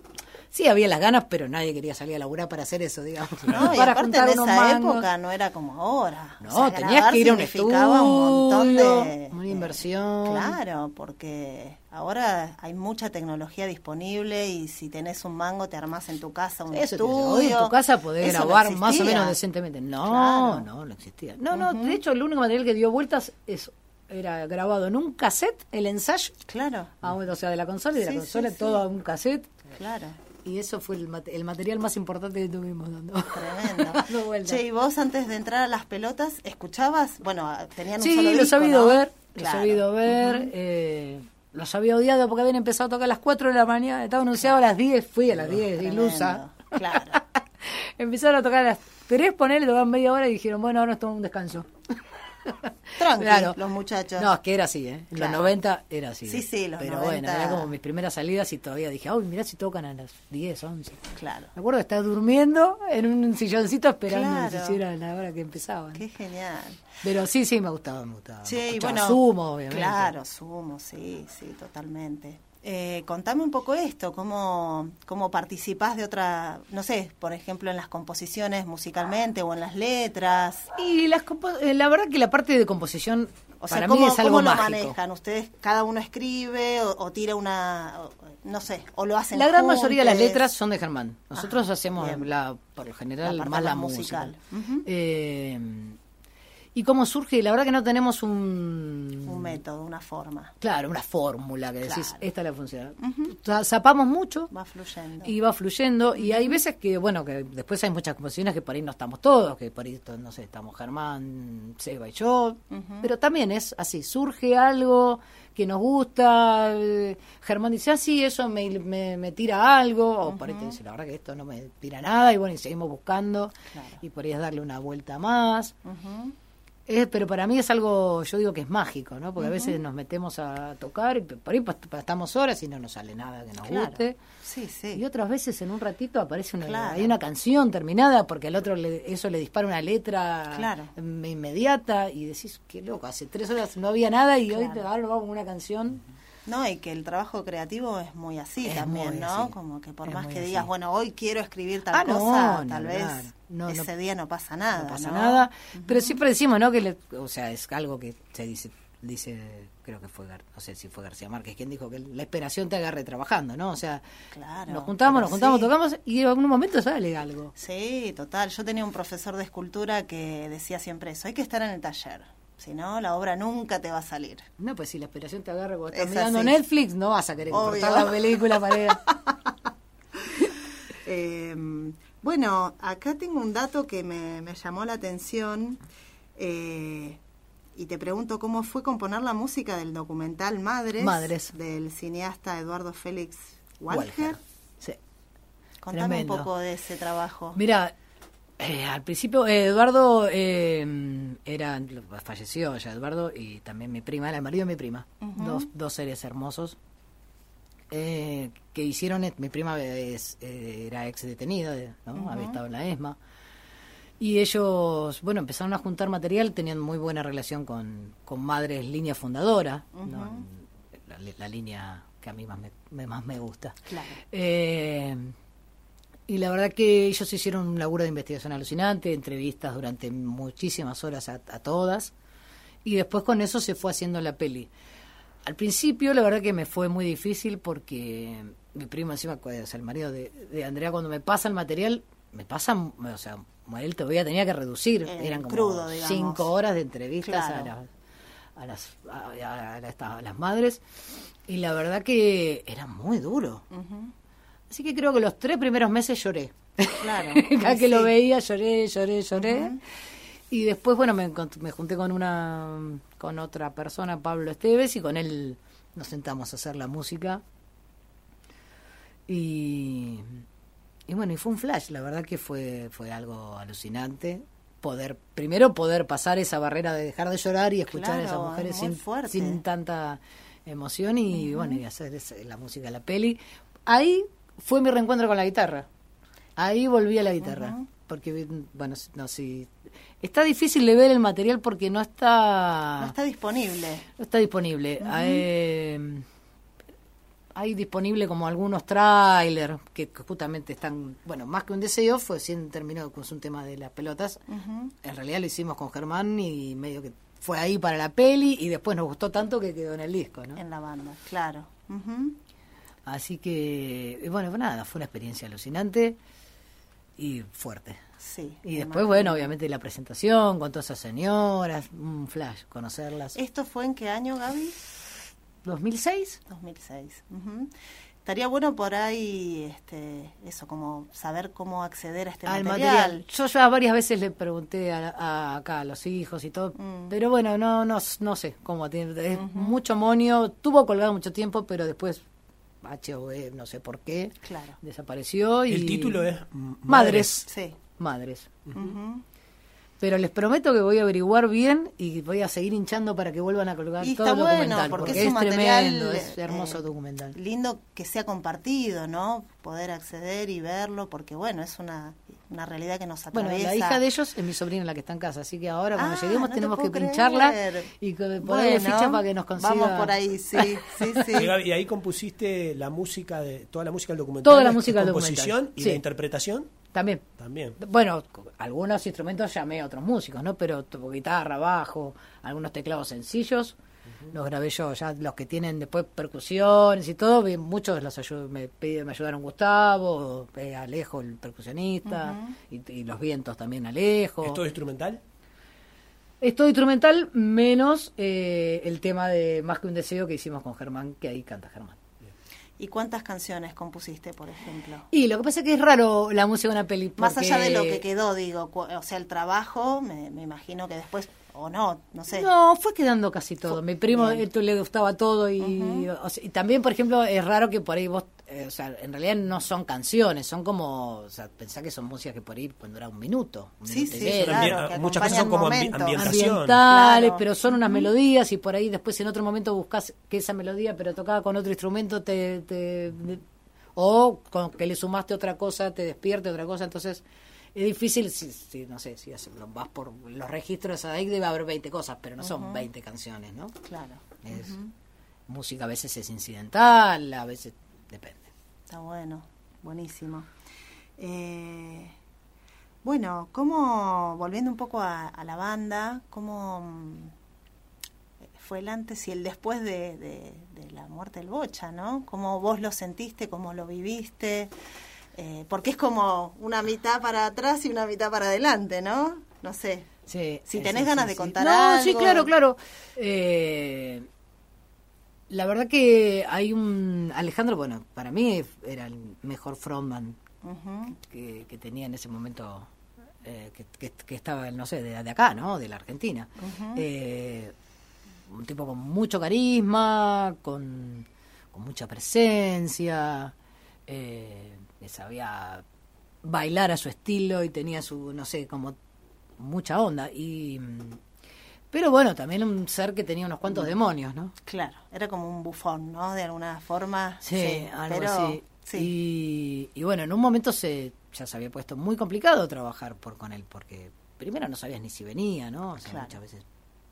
Speaker 15: Sí, había las ganas, pero nadie quería salir a laburar para hacer eso, digamos.
Speaker 4: No, y
Speaker 15: para
Speaker 4: aparte
Speaker 15: juntar
Speaker 4: en
Speaker 15: unos
Speaker 4: esa
Speaker 15: mangos.
Speaker 4: época no era como ahora.
Speaker 15: No,
Speaker 4: O sea,
Speaker 15: tenías
Speaker 4: grabar
Speaker 15: que ir a un
Speaker 4: significaba un montón de
Speaker 15: una inversión.
Speaker 4: Claro, porque ahora hay mucha tecnología disponible y si tenés un mango te armás en tu casa un
Speaker 15: Eso
Speaker 4: estudio.
Speaker 15: hoy en tu casa podés
Speaker 4: Eso no
Speaker 15: grabar más o
Speaker 4: existía.
Speaker 15: menos decentemente. No,
Speaker 4: Claro.
Speaker 15: no existía. No, de hecho el único material que dio vueltas era grabado en un cassette, el ensayo.
Speaker 4: Claro.
Speaker 15: O sea, de la consola y de la consola todo a un cassette.
Speaker 4: Claro.
Speaker 15: Y eso fue el material más importante que tuvimos dando.
Speaker 4: Tremendo.
Speaker 15: dando vueltas.
Speaker 4: Che, y vos antes de entrar a las pelotas, ¿escuchabas? Bueno, tenían un
Speaker 15: Sí,
Speaker 4: solo
Speaker 15: los
Speaker 4: disco,
Speaker 15: he oído
Speaker 4: ¿no?
Speaker 15: ver.
Speaker 4: Claro.
Speaker 15: Los he oído ver. Los había odiado porque habían empezado a tocar a las 4 de la mañana. Estaba anunciado a las 10. Fui a las 10, ilusa.
Speaker 4: Claro.
Speaker 15: Empezaron a tocar a las 3, ponerle, tocaban media hora y dijeron, bueno, ahora nos tomamos un descanso.
Speaker 4: Tranqui,
Speaker 15: Claro.
Speaker 4: los muchachos.
Speaker 15: No, es que era así, ¿eh? En
Speaker 4: Claro.
Speaker 15: los 90 era así.
Speaker 4: Sí, sí, los
Speaker 15: Pero
Speaker 4: 90.
Speaker 15: bueno, era como mis primeras salidas y todavía dije, uy, mirá si tocan a las 10, 11.
Speaker 4: Claro.
Speaker 15: Me acuerdo de estar durmiendo en un silloncito esperando que se
Speaker 4: Claro.
Speaker 15: hiciera la hora que empezaban.
Speaker 4: Qué genial.
Speaker 15: Pero sí, me gustaba.
Speaker 4: Che, y
Speaker 15: Escuchaba
Speaker 4: bueno,
Speaker 15: Sumo, obviamente.
Speaker 4: Claro, Sumo, sí, totalmente. Contame un poco esto, cómo participás de otra, no sé, por ejemplo, en las composiciones musicalmente o en las letras.
Speaker 15: Y la verdad que la parte de composición
Speaker 4: O sea,
Speaker 15: para
Speaker 4: ¿cómo,
Speaker 15: mí es algo
Speaker 4: cómo lo
Speaker 15: mágico.
Speaker 4: manejan? ¿Ustedes, cada uno escribe o tira una, no sé, o lo hacen
Speaker 15: La gran mayoría de las
Speaker 4: juntes?
Speaker 15: letras son de Germán. Nosotros
Speaker 4: Ajá,
Speaker 15: hacemos,
Speaker 4: bien.
Speaker 15: por lo general,
Speaker 4: La parte
Speaker 15: más la
Speaker 4: más
Speaker 15: música.
Speaker 4: musical.
Speaker 15: ¿Y cómo surge? La verdad que no tenemos un
Speaker 4: método, una forma.
Speaker 15: Claro, una fórmula que decís,
Speaker 4: Claro.
Speaker 15: esta es la función. Zapamos mucho.
Speaker 4: Va fluyendo.
Speaker 15: Y va fluyendo. Y hay veces que, bueno, que después hay muchas composiciones que por ahí no estamos todos, que por ahí, no sé, estamos Germán, Seba y yo. Pero también es así, surge algo que nos gusta. Germán dice, sí, eso me tira algo. O por ahí te dice, la verdad que esto no me tira nada. Y bueno, y seguimos buscando.
Speaker 4: Claro.
Speaker 15: Y por ahí es darle una vuelta más. Pero para mí es algo, yo digo que es mágico, ¿no? Porque a veces nos metemos a tocar y por ahí estamos horas y no nos sale nada que nos
Speaker 4: Claro.
Speaker 15: guste.
Speaker 4: Sí, sí.
Speaker 15: Y otras veces en un ratito aparece
Speaker 4: Claro.
Speaker 15: hay una canción terminada porque al otro eso le dispara una letra
Speaker 4: Claro.
Speaker 15: inmediata y decís, qué loco, hace 3 horas no había nada y hoy
Speaker 4: Claro.
Speaker 15: ahora vamos con una canción.
Speaker 4: No, y que el trabajo creativo es muy así también, ¿no?
Speaker 15: Así.
Speaker 4: Como que por
Speaker 15: Es
Speaker 4: más
Speaker 15: muy
Speaker 4: que
Speaker 15: así.
Speaker 4: digas, bueno, hoy quiero escribir tal cosa,
Speaker 15: no,
Speaker 4: tal
Speaker 15: ni
Speaker 4: vez
Speaker 15: hablar.
Speaker 4: ese día no pasa nada.
Speaker 15: No pasa
Speaker 4: ¿no?
Speaker 15: nada, pero siempre decimos, ¿no? O sea, es algo que se dice, creo que fue, no sé si fue García Márquez quien dijo que la inspiración te agarre trabajando, ¿no? O sea,
Speaker 4: claro,
Speaker 15: nos juntamos,
Speaker 4: sí.
Speaker 15: tocamos y en un momento sale algo.
Speaker 4: Sí, total. Yo tenía un profesor de escultura que decía siempre eso, hay que estar en el taller, si no, la obra nunca te va a salir.
Speaker 15: No, pues si la inspiración te agarra cuando estás
Speaker 4: Es
Speaker 15: mirando
Speaker 4: así.
Speaker 15: Netflix, no vas a querer
Speaker 4: Obvio.
Speaker 15: cortar la película para ir.
Speaker 4: Bueno, acá tengo un dato que me llamó la atención y te pregunto cómo fue componer la música del documental Madres. Del cineasta Eduardo Félix Walger.
Speaker 15: Sí.
Speaker 4: Contame
Speaker 15: Tremendo.
Speaker 4: un poco de ese trabajo.
Speaker 15: Mira, al principio Eduardo falleció ya Eduardo y también mi prima, era el marido de mi prima, dos seres hermosos que hicieron. Mi prima era ex detenida, ¿no? Había estado en la ESMA. Y ellos, bueno, empezaron a juntar material, tenían muy buena relación con Madres, línea fundadora, ¿no? la línea que a mí más me gusta.
Speaker 4: Claro.
Speaker 15: Y la verdad que ellos hicieron un laburo de investigación alucinante, entrevistas durante muchísimas horas a todas, y después con eso se fue haciendo la peli. Al principio la verdad que me fue muy difícil porque mi primo encima, o sea, el marido de Andrea, cuando me pasa el material, o sea, él todavía tenía que reducir, eran como
Speaker 4: crudo, digamos.
Speaker 15: 5 horas de entrevistas
Speaker 4: Claro.
Speaker 15: a las madres, y la verdad que era muy duro. Así que creo que los 3 primeros meses lloré.
Speaker 4: Claro.
Speaker 15: Cada que lo veía lloré. Y después, bueno, me junté con otra persona, Pablo Esteves, y con él nos sentamos a hacer la música. Y bueno, y fue un flash, la verdad que fue algo alucinante. Primero poder pasar esa barrera de dejar de llorar y escuchar a esas mujeres sin tanta emoción y bueno, y hacer la música, la peli. Ahí fue mi reencuentro con la guitarra. Ahí volví a la guitarra. Porque, bueno, no, sí. Está difícil de ver el material porque no está
Speaker 4: disponible.
Speaker 15: No está disponible. Hay disponible como algunos trailers que justamente están, bueno, Más que un deseo terminó con un tema de las pelotas. En realidad lo hicimos con Germán y medio que fue ahí para la peli y después nos gustó tanto que quedó en el disco, ¿no?
Speaker 4: En la banda, claro.
Speaker 15: Así que, bueno, nada, fue una experiencia alucinante y fuerte.
Speaker 4: Sí.
Speaker 15: Y después, bueno, obviamente la presentación con todas esas señoras, un flash, conocerlas.
Speaker 4: ¿Esto fue en qué año, Gaby?
Speaker 15: 2006.
Speaker 4: 2006. Estaría bueno por ahí, eso, como saber cómo acceder a este material.
Speaker 15: Yo ya varias veces le pregunté acá a los hijos y todo, pero bueno, no sé cómo tiene. Es mucho monio, tuvo colgado mucho tiempo, pero después HOE, no sé por qué, desapareció.
Speaker 3: El
Speaker 15: y
Speaker 3: título es
Speaker 15: Madres.
Speaker 4: Sí.
Speaker 15: Madres. Pero les prometo que voy a averiguar bien y voy a seguir hinchando para que vuelvan a colgar todo el documental, porque es tremendo, es hermoso documental.
Speaker 4: Lindo que sea compartido, ¿no? Poder acceder y verlo, porque bueno, es una realidad que nos atraviesa.
Speaker 15: Bueno, la hija de ellos es mi sobrina la que está en casa, así que ahora cuando lleguemos
Speaker 4: no
Speaker 15: tenemos que
Speaker 4: creer.
Speaker 15: pincharla y ponerle ficha para que nos consiga.
Speaker 4: Vamos por ahí, sí.
Speaker 3: Y ahí compusiste toda la música del documental.
Speaker 15: Toda la música del
Speaker 3: composición
Speaker 15: documental.
Speaker 3: Y
Speaker 15: Sí.
Speaker 3: la interpretación.
Speaker 15: También. Bueno, algunos instrumentos llamé a otros músicos, ¿no? Pero tuvo guitarra, bajo, algunos teclados sencillos. Los grabé yo, ya los que tienen después percusiones y todo, muchos me ayudaron Gustavo, Alejo, el percusionista, y los vientos también Alejo.
Speaker 3: ¿Es todo instrumental?
Speaker 15: Es todo instrumental, menos el tema de Más que un deseo que hicimos con Germán, que ahí canta Germán.
Speaker 4: ¿Y cuántas canciones compusiste, por ejemplo?
Speaker 15: Y lo que pasa es que es raro la música de una peli.
Speaker 4: Más allá de lo que quedó, digo, o sea, el trabajo, me imagino que después, o no sé.
Speaker 15: No, fue quedando casi todo. Mi primo le gustaba todo y, o sea, y también, por ejemplo, es raro que por ahí vos, o sea, en realidad no son canciones, son como, o sea, pensá que son músicas que por ahí pueden durar un minuto.
Speaker 4: Sí, claro.
Speaker 3: Muchas cosas son como ambientación.
Speaker 15: Ambientales, pero son unas melodías y por ahí después en otro momento buscas que esa melodía, pero tocada con otro instrumento, o con que le sumaste otra cosa, te despierte otra cosa, entonces es difícil, no sé, si vas por los registros, ahí debe haber 20 cosas, pero no son 20 canciones, ¿no?
Speaker 4: Claro.
Speaker 15: música a veces es incidental, a veces depende.
Speaker 4: Está bueno, buenísimo. Bueno, ¿cómo, volviendo un poco a la banda, cómo fue el antes y el después de la muerte del Bocha, ¿no? ¿Cómo vos lo sentiste, cómo lo viviste? Porque es como una mitad para atrás y una mitad para adelante, ¿no? No sé.
Speaker 15: Sí,
Speaker 4: si tenés ganas de contar
Speaker 15: no,
Speaker 4: algo.
Speaker 15: Sí, claro. La verdad que hay Alejandro, bueno, para mí era el mejor frontman que tenía en ese momento, que estaba, no sé, de acá, ¿no? De la Argentina. Un tipo con mucho carisma, con mucha presencia, que sabía bailar a su estilo y tenía su, no sé, como mucha onda. Pero bueno, también un ser que tenía unos cuantos demonios, ¿no?
Speaker 4: Claro, era como un bufón, ¿no? De alguna forma.
Speaker 15: Sí, algo
Speaker 4: pero,
Speaker 15: así. Sí. Y bueno, en un momento ya se había puesto muy complicado trabajar con él, porque primero no sabías ni si venía, ¿no? O sea,
Speaker 4: claro.
Speaker 15: Muchas veces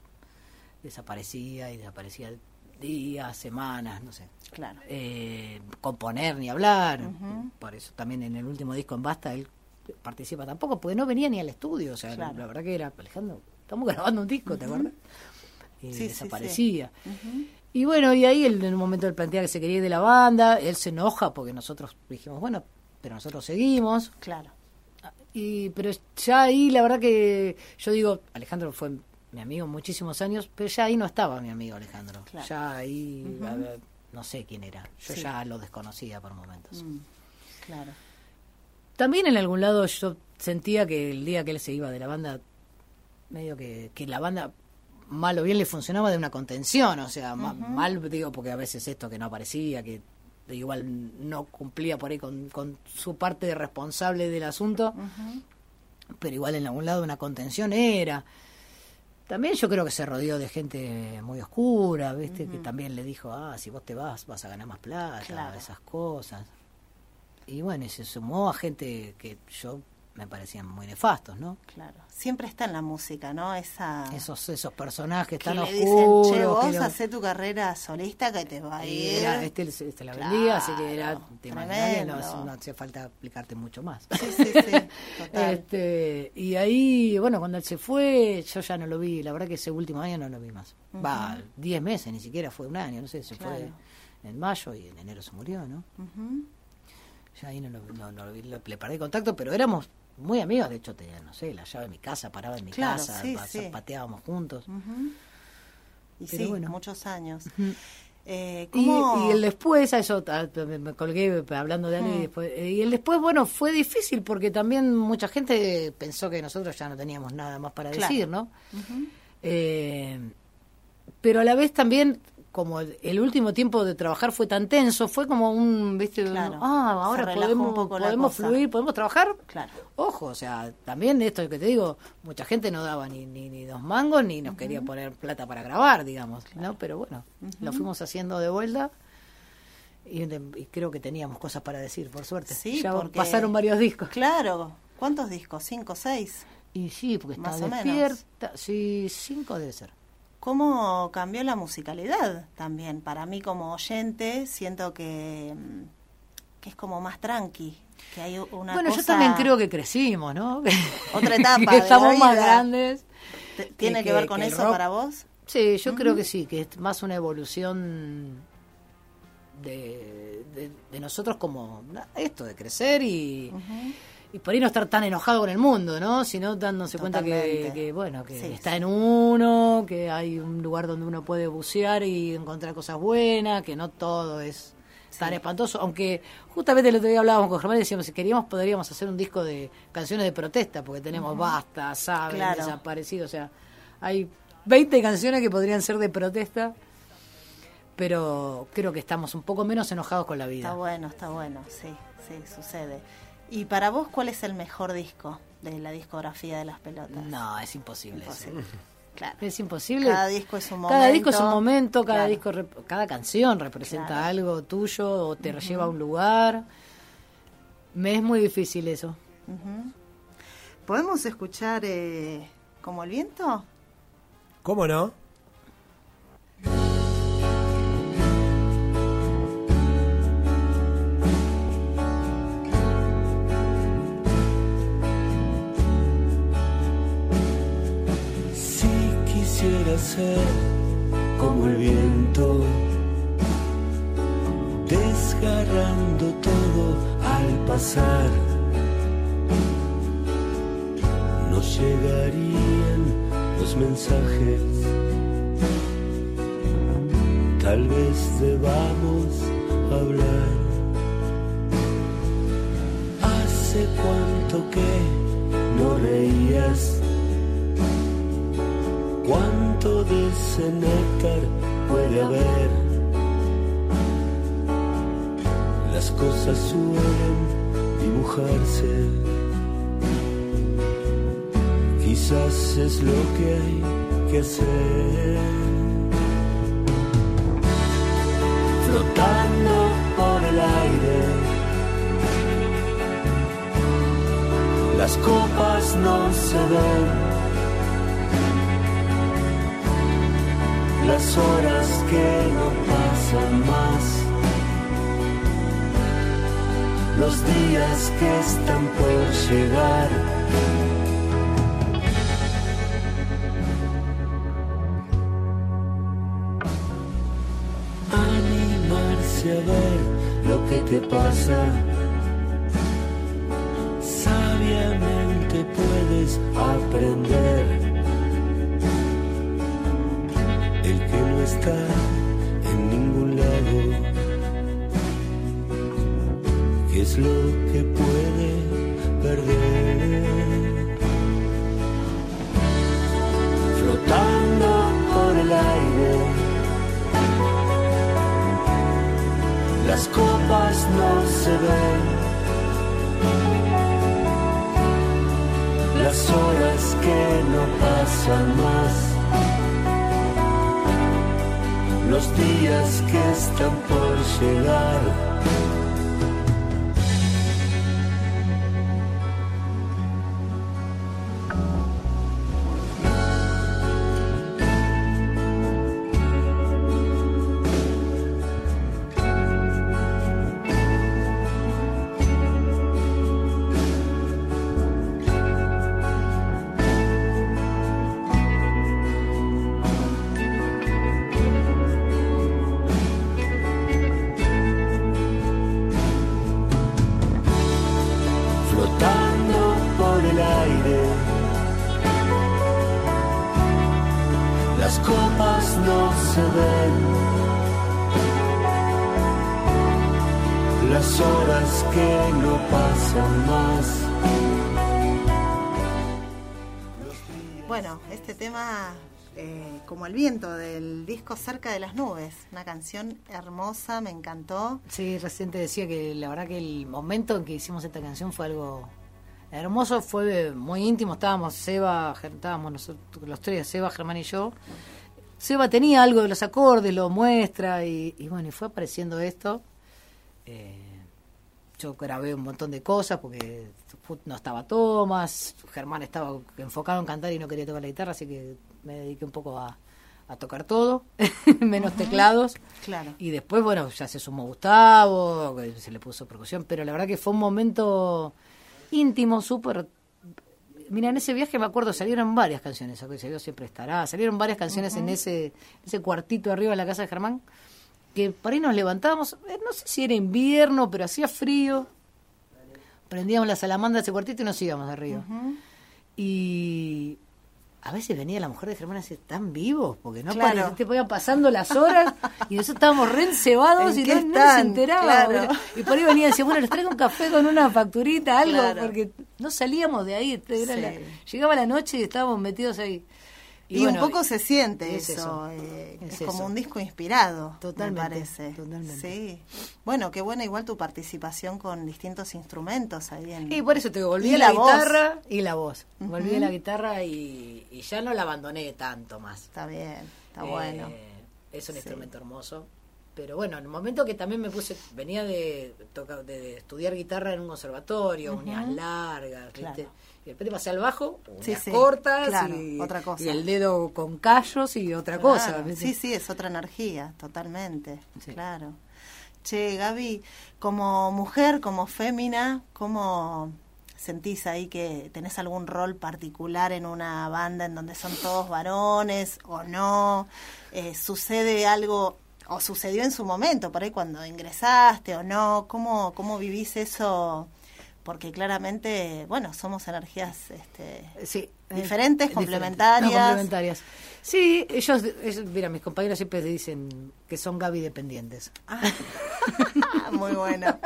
Speaker 15: desaparecía días, semanas, no sé.
Speaker 4: Claro.
Speaker 15: Componer ni hablar. Por eso también en el último disco en Basta él participa tampoco, porque no venía ni al estudio. O sea, claro. La verdad que era, Alejandro, estamos grabando un disco, ¿te acuerdas? Y desaparecía.
Speaker 4: Sí.
Speaker 15: Y bueno, y ahí en un momento él plantea que se quería ir de la banda, él se enoja porque nosotros dijimos, bueno, pero nosotros seguimos.
Speaker 4: Claro.
Speaker 15: Pero ya ahí la verdad que yo digo, Alejandro fue mi amigo muchísimos años, pero ya ahí no estaba mi amigo Alejandro. Claro. Ya ahí, no sé quién era. Yo ya lo desconocía por momentos.
Speaker 4: Claro.
Speaker 15: También en algún lado yo sentía que el día que él se iba de la banda, medio que la banda mal o bien le funcionaba de una contención, o sea, mal digo porque a veces esto que no aparecía, que igual no cumplía por ahí con su parte de responsable del asunto, pero igual en algún lado una contención era. También yo creo que se rodeó de gente muy oscura, ¿viste? Que también le dijo, si vos te vas a ganar más plata, esas cosas. Y bueno, y se sumó a gente que yo me parecían muy nefastos, ¿no?
Speaker 4: Claro. Siempre está en la música, ¿no?
Speaker 15: Esos personajes
Speaker 4: que
Speaker 15: tan
Speaker 4: le
Speaker 15: oscuros.
Speaker 4: Dicen, che, vos hacé tu carrera solista que te va a ir.
Speaker 15: Este la vendía, así que era no hacía falta explicarte mucho más.
Speaker 4: Sí, total.
Speaker 15: Y ahí, bueno, cuando él se fue, yo ya no lo vi, la verdad que ese último año no lo vi más. 10 meses, ni siquiera fue un año, no sé, se fue en mayo y en enero se murió, ¿no? Ya ahí no lo vi, le perdí contacto, pero éramos muy amigos, de hecho tenía, no sé, la llave de mi casa, paraba en mi casa, pateábamos juntos.
Speaker 4: Y pero bueno, muchos años.
Speaker 15: Y el después, a eso me colgué hablando de algo, y el después, bueno, fue difícil porque también mucha gente pensó que nosotros ya no teníamos nada más para decir, ¿no? Pero a la vez también, como el último tiempo de trabajar fue tan tenso, fue como ¿viste? Ahora podemos fluir, podemos trabajar.
Speaker 4: Claro.
Speaker 15: Ojo, o sea, también esto que te digo, mucha gente no daba ni 2 mangos, ni nos quería poner plata para grabar, digamos, ¿no? Pero bueno, lo fuimos haciendo de vuelta y creo que teníamos cosas para decir, por suerte.
Speaker 4: Sí,
Speaker 15: ya pasaron varios discos.
Speaker 4: Claro. ¿Cuántos discos? ¿5, 6?
Speaker 15: Y sí, porque
Speaker 4: más
Speaker 15: está
Speaker 4: o
Speaker 15: despierta. Menos. Sí, 5 debe ser.
Speaker 4: ¿Cómo cambió la musicalidad también? Para mí como oyente siento que es como más tranqui, que hay una
Speaker 15: Bueno,
Speaker 4: cosa...
Speaker 15: yo también creo que crecimos, ¿no?
Speaker 4: Otra etapa
Speaker 15: que estamos
Speaker 4: de la vida.
Speaker 15: más grandes.
Speaker 4: ¿Tiene que ver con eso para vos?
Speaker 15: Sí, yo creo que sí, que es más una evolución de nosotros como esto, de crecer y por ahí no estar tan enojado con el mundo, ¿no? Sino dándose cuenta que bueno, que está en uno, que hay un lugar donde uno puede bucear y encontrar cosas buenas, que no todo es tan espantoso. Aunque justamente el otro día hablábamos con Germán y decíamos, si queríamos podríamos hacer un disco de canciones de protesta, porque tenemos Basta, Saben, Desaparecido, o sea, hay 20 canciones que podrían ser de protesta, pero creo que estamos un poco menos enojados con la vida.
Speaker 4: Está bueno, sí, sucede. ¿Y para vos cuál es el mejor disco de la discografía de Las Pelotas?
Speaker 15: No, es imposible. Eso.
Speaker 4: Claro.
Speaker 15: Es imposible.
Speaker 4: Cada disco es un momento.
Speaker 15: Cada disco es un momento, cada canción representa algo tuyo o te lleva a un lugar. Me es muy difícil eso.
Speaker 4: ¿Podemos escuchar Como el viento?
Speaker 3: ¿Cómo no?
Speaker 1: quisiera ser como el viento, desgarrando todo al pasar. No llegarían los mensajes, tal vez debamos hablar. ¿Hace cuánto que no reías? ¿Cuánto de ese néctar puede haber? Las cosas suelen dibujarse, quizás es lo que hay que hacer. Flotando por el aire, las copas no se ven, las horas que no pasan más, los días que están por llegar. Animarse a ver lo que te pasa, sabiamente puedes aprender. El que no está en ningún lado, ¿qué es lo que puede perder? Flotando por el aire, las copas no se ven, las horas que no pasan más, los días que están por llegar. Las copas no se ven, las horas que no pasan más.
Speaker 4: Bueno, este tema, como el viento, del disco Cerca de las Nubes, una canción hermosa, me encantó.
Speaker 15: Sí, recién te decía que la verdad que el momento en que hicimos esta canción fue algo hermoso, fue muy íntimo. Estábamos nosotros los tres, Seba, Germán y yo. Seba tenía algo de los acordes, lo muestra y bueno, y fue apareciendo esto. Yo grabé un montón de cosas porque no estaba Tomás, Germán estaba enfocado en cantar y no quería tocar la guitarra, así que me dediqué un poco a tocar todo, menos teclados.
Speaker 4: Claro.
Speaker 15: Y después, bueno, ya se sumó Gustavo, se le puso percusión, pero la verdad que fue un momento íntimo, súper. Mira, en ese viaje me acuerdo, salieron varias canciones, que Dios siempre estará, salieron varias canciones en ese cuartito arriba de la casa de Germán, que por ahí nos levantábamos, no sé si era invierno, pero hacía frío, prendíamos la salamandra de ese cuartito y nos íbamos arriba. Y a veces venía la mujer de Germán y decía, ¿están vivos? Porque no te podían pasando las horas y nosotros estábamos re encebados y no se enteraba.
Speaker 4: Claro.
Speaker 15: Y por ahí venía y decía, bueno, les traigo un café con una facturita, algo, porque no salíamos de ahí. Llegaba la noche y estábamos metidos ahí.
Speaker 4: Y bueno, un poco se siente eso. Es como un disco inspirado,
Speaker 15: totalmente,
Speaker 4: me parece.
Speaker 15: Totalmente.
Speaker 4: Sí. Bueno, qué buena igual tu participación con distintos instrumentos ahí en...
Speaker 15: Y por eso te volví a la guitarra y la voz. Volví a la guitarra y ya no la abandoné tanto más.
Speaker 4: Está bien, está bueno.
Speaker 15: Es un instrumento hermoso. Pero bueno, en el momento que también venía de estudiar guitarra en un conservatorio, uñas largas, ¿viste? Y después te pasé al bajo, uñas cortas y
Speaker 4: otra cosa.
Speaker 15: Y el dedo con callos y otra cosa. ¿Viste?
Speaker 4: Sí, es otra energía, totalmente, claro. Che, Gaby, como mujer, como fémina, ¿cómo sentís ahí que tenés algún rol particular en una banda en donde son todos varones o no, sucede algo o sucedió en su momento, por ahí cuando ingresaste o no, ¿cómo vivís eso? Porque claramente, bueno, somos energías diferentes, complementarias.
Speaker 15: No, complementarias. Sí, mira, mis compañeros siempre dicen que son Gaby dependientes.
Speaker 4: Muy bueno.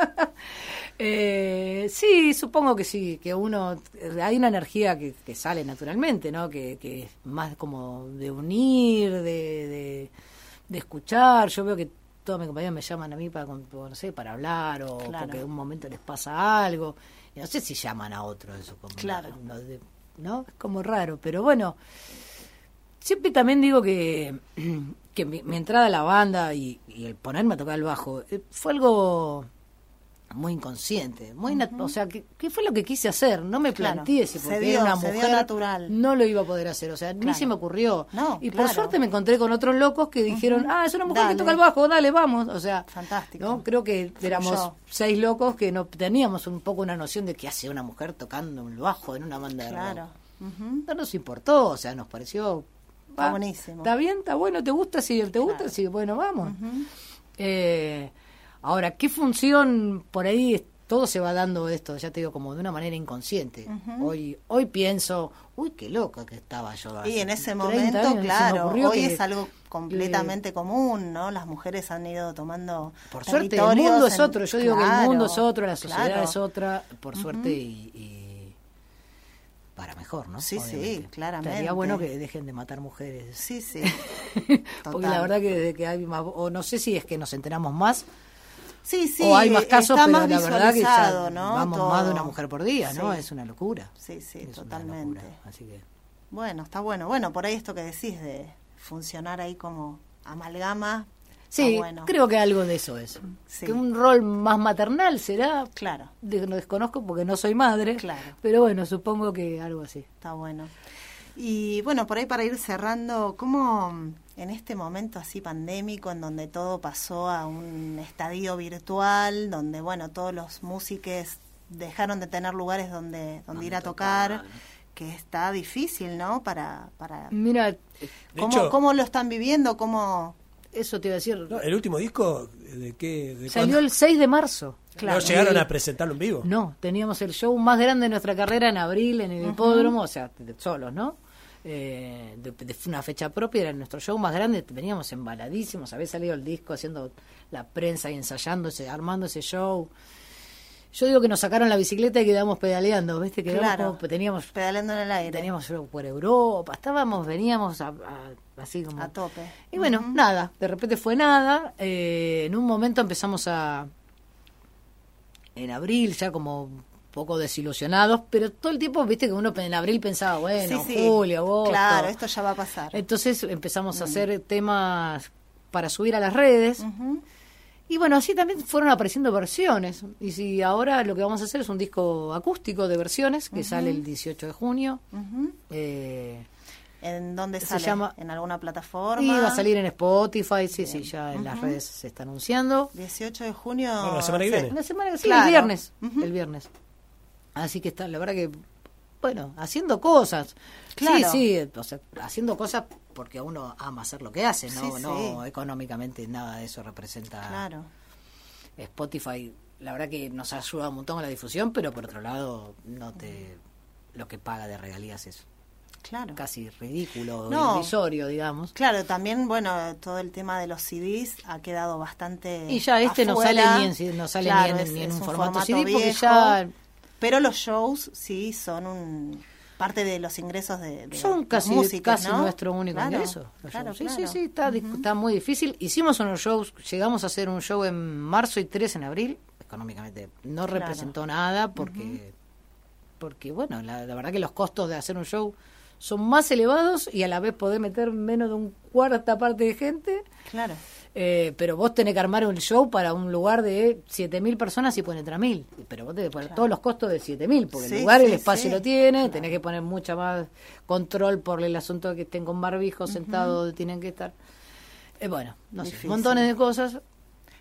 Speaker 15: Sí, supongo que sí, que hay una energía que sale naturalmente, ¿no? Que es más como de unir, de escuchar. Yo veo que todos mis compañeros me llaman a mí para hablar o porque en un momento les pasa algo. Y no sé si llaman a otro eso. Como ¿no? Es como raro, pero bueno. Siempre también digo que mi entrada a la banda y el ponerme a tocar el bajo fue algo muy inconsciente, o sea, ¿qué fue lo que quise hacer? No me planteé si porque era una mujer
Speaker 4: natural.
Speaker 15: No lo iba a poder hacer, o sea, ni se me ocurrió. Por suerte me encontré con otros locos que dijeron, es una mujer que toca el bajo, dale, vamos, o sea,
Speaker 4: fantástico.
Speaker 15: ¿no? Creo que éramos 6 locos que no teníamos un poco una noción de qué hace una mujer tocando el bajo en una banda de rock. No nos importó, o sea, nos pareció
Speaker 4: está buenísimo.
Speaker 15: Está bien, está bueno, ¿te gusta? Sí, ¿te gusta? Sí, bueno, vamos. Ahora, ¿qué función por ahí todo se va dando esto? Ya te digo, como de una manera inconsciente. Hoy pienso, uy, qué loca que estaba yo.
Speaker 4: Y en ese momento, años, claro, hoy es algo completamente común, ¿no? Las mujeres han ido tomando
Speaker 15: por suerte, el mundo es otro. Yo digo que el mundo es otro, la sociedad es otra, por suerte y para mejor, ¿no?
Speaker 4: Sí, obviamente. Sí, claramente.
Speaker 15: Estaría bueno que dejen de matar mujeres.
Speaker 4: Sí, sí.
Speaker 15: Porque la verdad que desde que hay más, o no sé si es que nos enteramos más,
Speaker 4: sí,
Speaker 15: o hay más casos,
Speaker 4: está
Speaker 15: pero
Speaker 4: más
Speaker 15: la verdad que ya
Speaker 4: ¿no?
Speaker 15: vamos
Speaker 4: todo.
Speaker 15: Más de una mujer por día, ¿no? Es una locura.
Speaker 4: Sí, sí, totalmente.
Speaker 15: Así que
Speaker 4: bueno, está bueno. Bueno, por ahí esto que decís de funcionar ahí como amalgama.
Speaker 15: Sí,
Speaker 4: bueno.
Speaker 15: Creo que algo de eso es.
Speaker 4: Sí.
Speaker 15: Que un rol más maternal será.
Speaker 4: Claro.
Speaker 15: No desconozco porque no soy madre.
Speaker 4: Claro.
Speaker 15: Pero bueno, supongo que algo así.
Speaker 4: Está bueno. Y bueno, por ahí para ir cerrando, ¿cómo en este momento así pandémico, en donde todo pasó a un estadio virtual, donde bueno, todos los músicos dejaron de tener lugares donde ir a tocar, que está difícil, ¿no? Para
Speaker 15: Mira,
Speaker 4: ¿cómo lo están viviendo? ¿Cómo?
Speaker 15: Eso te iba a decir.
Speaker 3: No, ¿el último disco de qué?
Speaker 15: Salió
Speaker 3: ¿cuándo?
Speaker 15: el 6 de marzo.
Speaker 3: Claro. ¿No llegaron a presentarlo en vivo?
Speaker 15: No, teníamos el show más grande de nuestra carrera en abril en el hipódromo, o sea, solos, ¿no? De una fecha propia, era nuestro show más grande, veníamos embaladísimos, había salido el disco haciendo la prensa y ensayándose, armando ese show. Yo digo que nos sacaron la bicicleta y quedamos pedaleando, ¿viste?
Speaker 4: Claro,
Speaker 15: teníamos
Speaker 4: pedaleando en el aire.
Speaker 15: Teníamos show por Europa, veníamos así como
Speaker 4: a tope.
Speaker 15: Y bueno, nada, de repente fue nada. En un momento empezamos en abril ya como poco desilusionados, pero todo el tiempo, viste que uno en abril pensaba, bueno, julio, agosto.
Speaker 4: Claro, esto ya va a pasar.
Speaker 15: Entonces empezamos a hacer temas para subir a las redes. Y bueno, así también fueron apareciendo versiones. Y si ahora lo que vamos a hacer es un disco acústico de versiones que sale el 18 de junio.
Speaker 4: ¿En dónde sale?
Speaker 15: Se llama,
Speaker 4: ¿en alguna plataforma?
Speaker 15: Y va a salir en Spotify, sí, ya en las redes se está anunciando.
Speaker 4: 18 de junio.
Speaker 3: Bueno, la semana que viene.
Speaker 15: La semana que
Speaker 4: claro.
Speaker 15: El viernes. El viernes. Así que está, la verdad que, bueno, haciendo cosas.
Speaker 4: Claro.
Speaker 15: Sí, o sea, haciendo cosas porque uno ama hacer lo que hace, ¿no?
Speaker 4: Sí,
Speaker 15: no económicamente nada de eso representa.
Speaker 4: Claro.
Speaker 15: Spotify, la verdad que nos ayuda un montón con la difusión, pero por otro lado, lo que paga de regalías es casi ridículo, irrisorio, digamos.
Speaker 4: Claro, también, bueno, todo el tema de los CDs ha quedado bastante
Speaker 15: y ya
Speaker 4: afuera.
Speaker 15: No sale ni en un formato CD
Speaker 4: viejo,
Speaker 15: porque ya...
Speaker 4: Pero los shows sí son parte de los ingresos de
Speaker 15: son casi
Speaker 4: músicos, ¿no?
Speaker 15: Nuestro único ingreso. Sí, está muy difícil. Hicimos unos shows, llegamos a hacer un show en marzo y 3 en abril. Económicamente no representó nada porque bueno, la verdad que los costos de hacer un show son más elevados y a la vez podés meter menos de un cuarta parte de gente.
Speaker 4: Claro.
Speaker 15: Pero vos tenés que armar un show para un lugar de 7.000 personas y pueden entrar 1.000. Pero vos tenés que poner todos los costos de 7.000, porque el lugar, el espacio lo tiene, tenés que poner mucha más control por el asunto de que estén con barbijo sentados donde tienen que estar. Bueno, no sé, montones de cosas.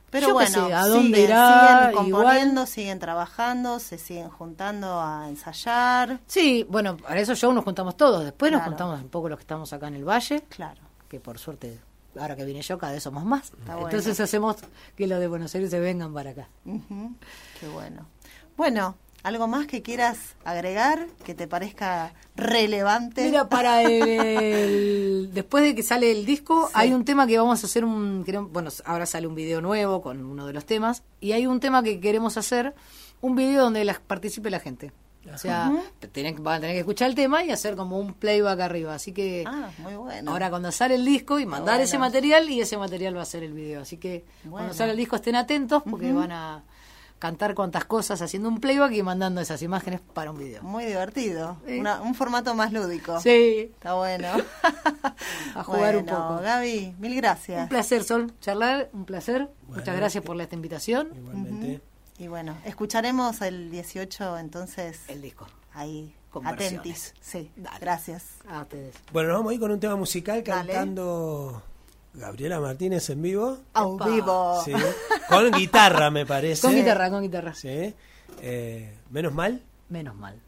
Speaker 4: Pero
Speaker 15: yo
Speaker 4: bueno,
Speaker 15: qué sé, ¿a dónde irá?
Speaker 4: siguen componiendo,
Speaker 15: igual.
Speaker 4: siguen trabajando, se siguen juntando a ensayar.
Speaker 15: Sí, bueno, para esos shows nos juntamos todos. Después nos
Speaker 4: Claro.
Speaker 15: juntamos un poco los que estamos acá en el Valle.
Speaker 4: Claro.
Speaker 15: Que por suerte, ahora que vine yo, cada vez somos más.
Speaker 4: Está
Speaker 15: Entonces
Speaker 4: bueno.
Speaker 15: hacemos que los de Buenos Aires se vengan para acá.
Speaker 4: Ujú, qué bueno. Bueno, ¿algo más que quieras agregar que te parezca relevante?
Speaker 15: Mira, para después de que sale el disco,
Speaker 4: Sí.
Speaker 15: hay un tema que vamos a hacer bueno, ahora sale un video nuevo con uno de los temas, y hay un tema que queremos hacer, un video donde participe la gente. O sea,
Speaker 4: Ujú.
Speaker 15: van a tener que escuchar el tema y hacer como un playback arriba. Así que
Speaker 4: Muy bueno.
Speaker 15: ahora cuando sale el disco y mandar
Speaker 4: bueno.
Speaker 15: ese material, y ese material va a ser el video. Así que
Speaker 4: Bueno.
Speaker 15: cuando sale el disco estén atentos porque
Speaker 4: Ujú.
Speaker 15: van a cantar cuantas cosas haciendo un playback y mandando esas imágenes para un video.
Speaker 4: Muy divertido.
Speaker 15: Sí.
Speaker 4: Un formato más lúdico.
Speaker 15: Sí.
Speaker 4: Está bueno.
Speaker 15: A jugar un
Speaker 4: Bueno,
Speaker 15: poco.
Speaker 4: Gaby, mil gracias.
Speaker 15: Un placer, Sol, charlar, un placer. Muchas gracias por esta invitación.
Speaker 3: Igualmente.
Speaker 4: Y bueno, escucharemos el 18 entonces.
Speaker 15: El disco.
Speaker 4: Ahí,
Speaker 15: Con
Speaker 4: atentis.
Speaker 15: versiones.
Speaker 4: Sí, gracias.
Speaker 15: A ustedes.
Speaker 3: Bueno, nos vamos a ir con un tema musical
Speaker 4: Dale.
Speaker 3: cantando Gabriela Martínez en vivo.
Speaker 4: A vivo.
Speaker 3: Sí. Con guitarra, me parece.
Speaker 15: Con guitarra, con guitarra.
Speaker 3: Sí. Menos mal.
Speaker 15: Menos mal.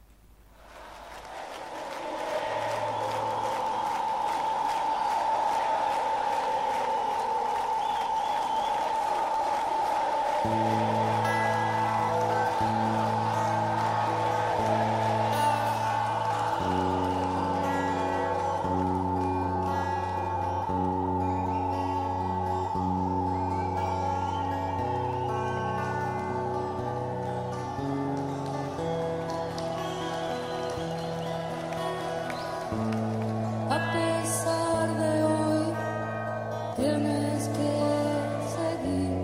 Speaker 16: A pesar de hoy, tienes que seguir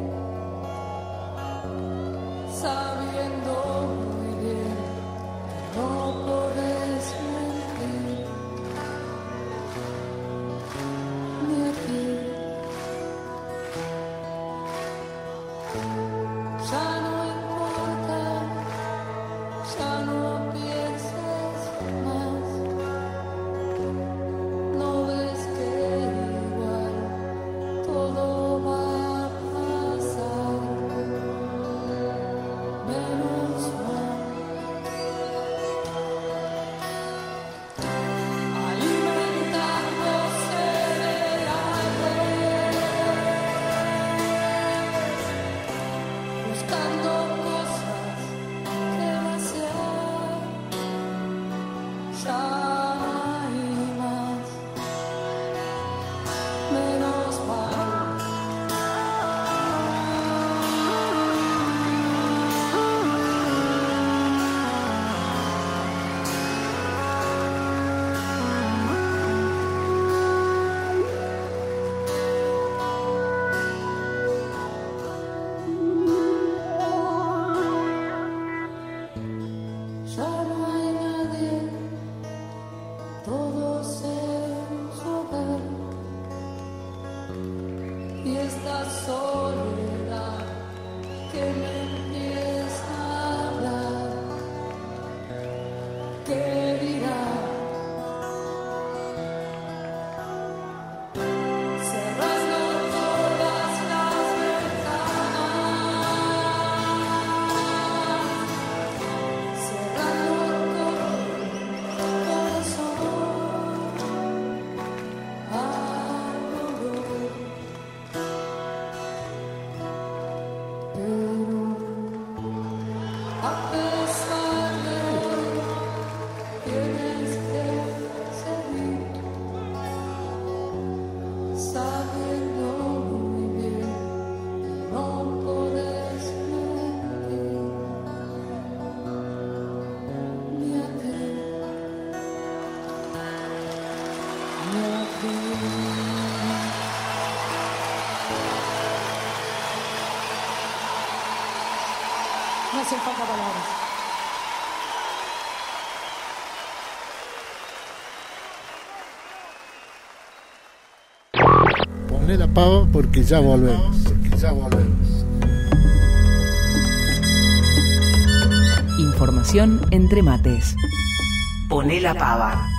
Speaker 16: sabiendo muy bien que no podés mentir. Ni aquí ya no importa, ya no pienses más. No ves que igual todo va a pasar, menos mal. Alimentándose de buscando cosas que vaciar. Ya no hay más. Menos mal. Ya no hay nadie, todos en su hogar. Y esta soledad que me empieza a hablar, ¿qué dirá? Cerrando todas las ventanas, cerrando todo el corazón al dolor. A pesar de hoy, tienes que seguir sabiendo muy bien que no podés mentir. Ni aquí, ni aquí. No hacen falta palabras.
Speaker 17: Poné la pava porque ya volvemos.
Speaker 6: Información entre mates.
Speaker 2: Poné la pava.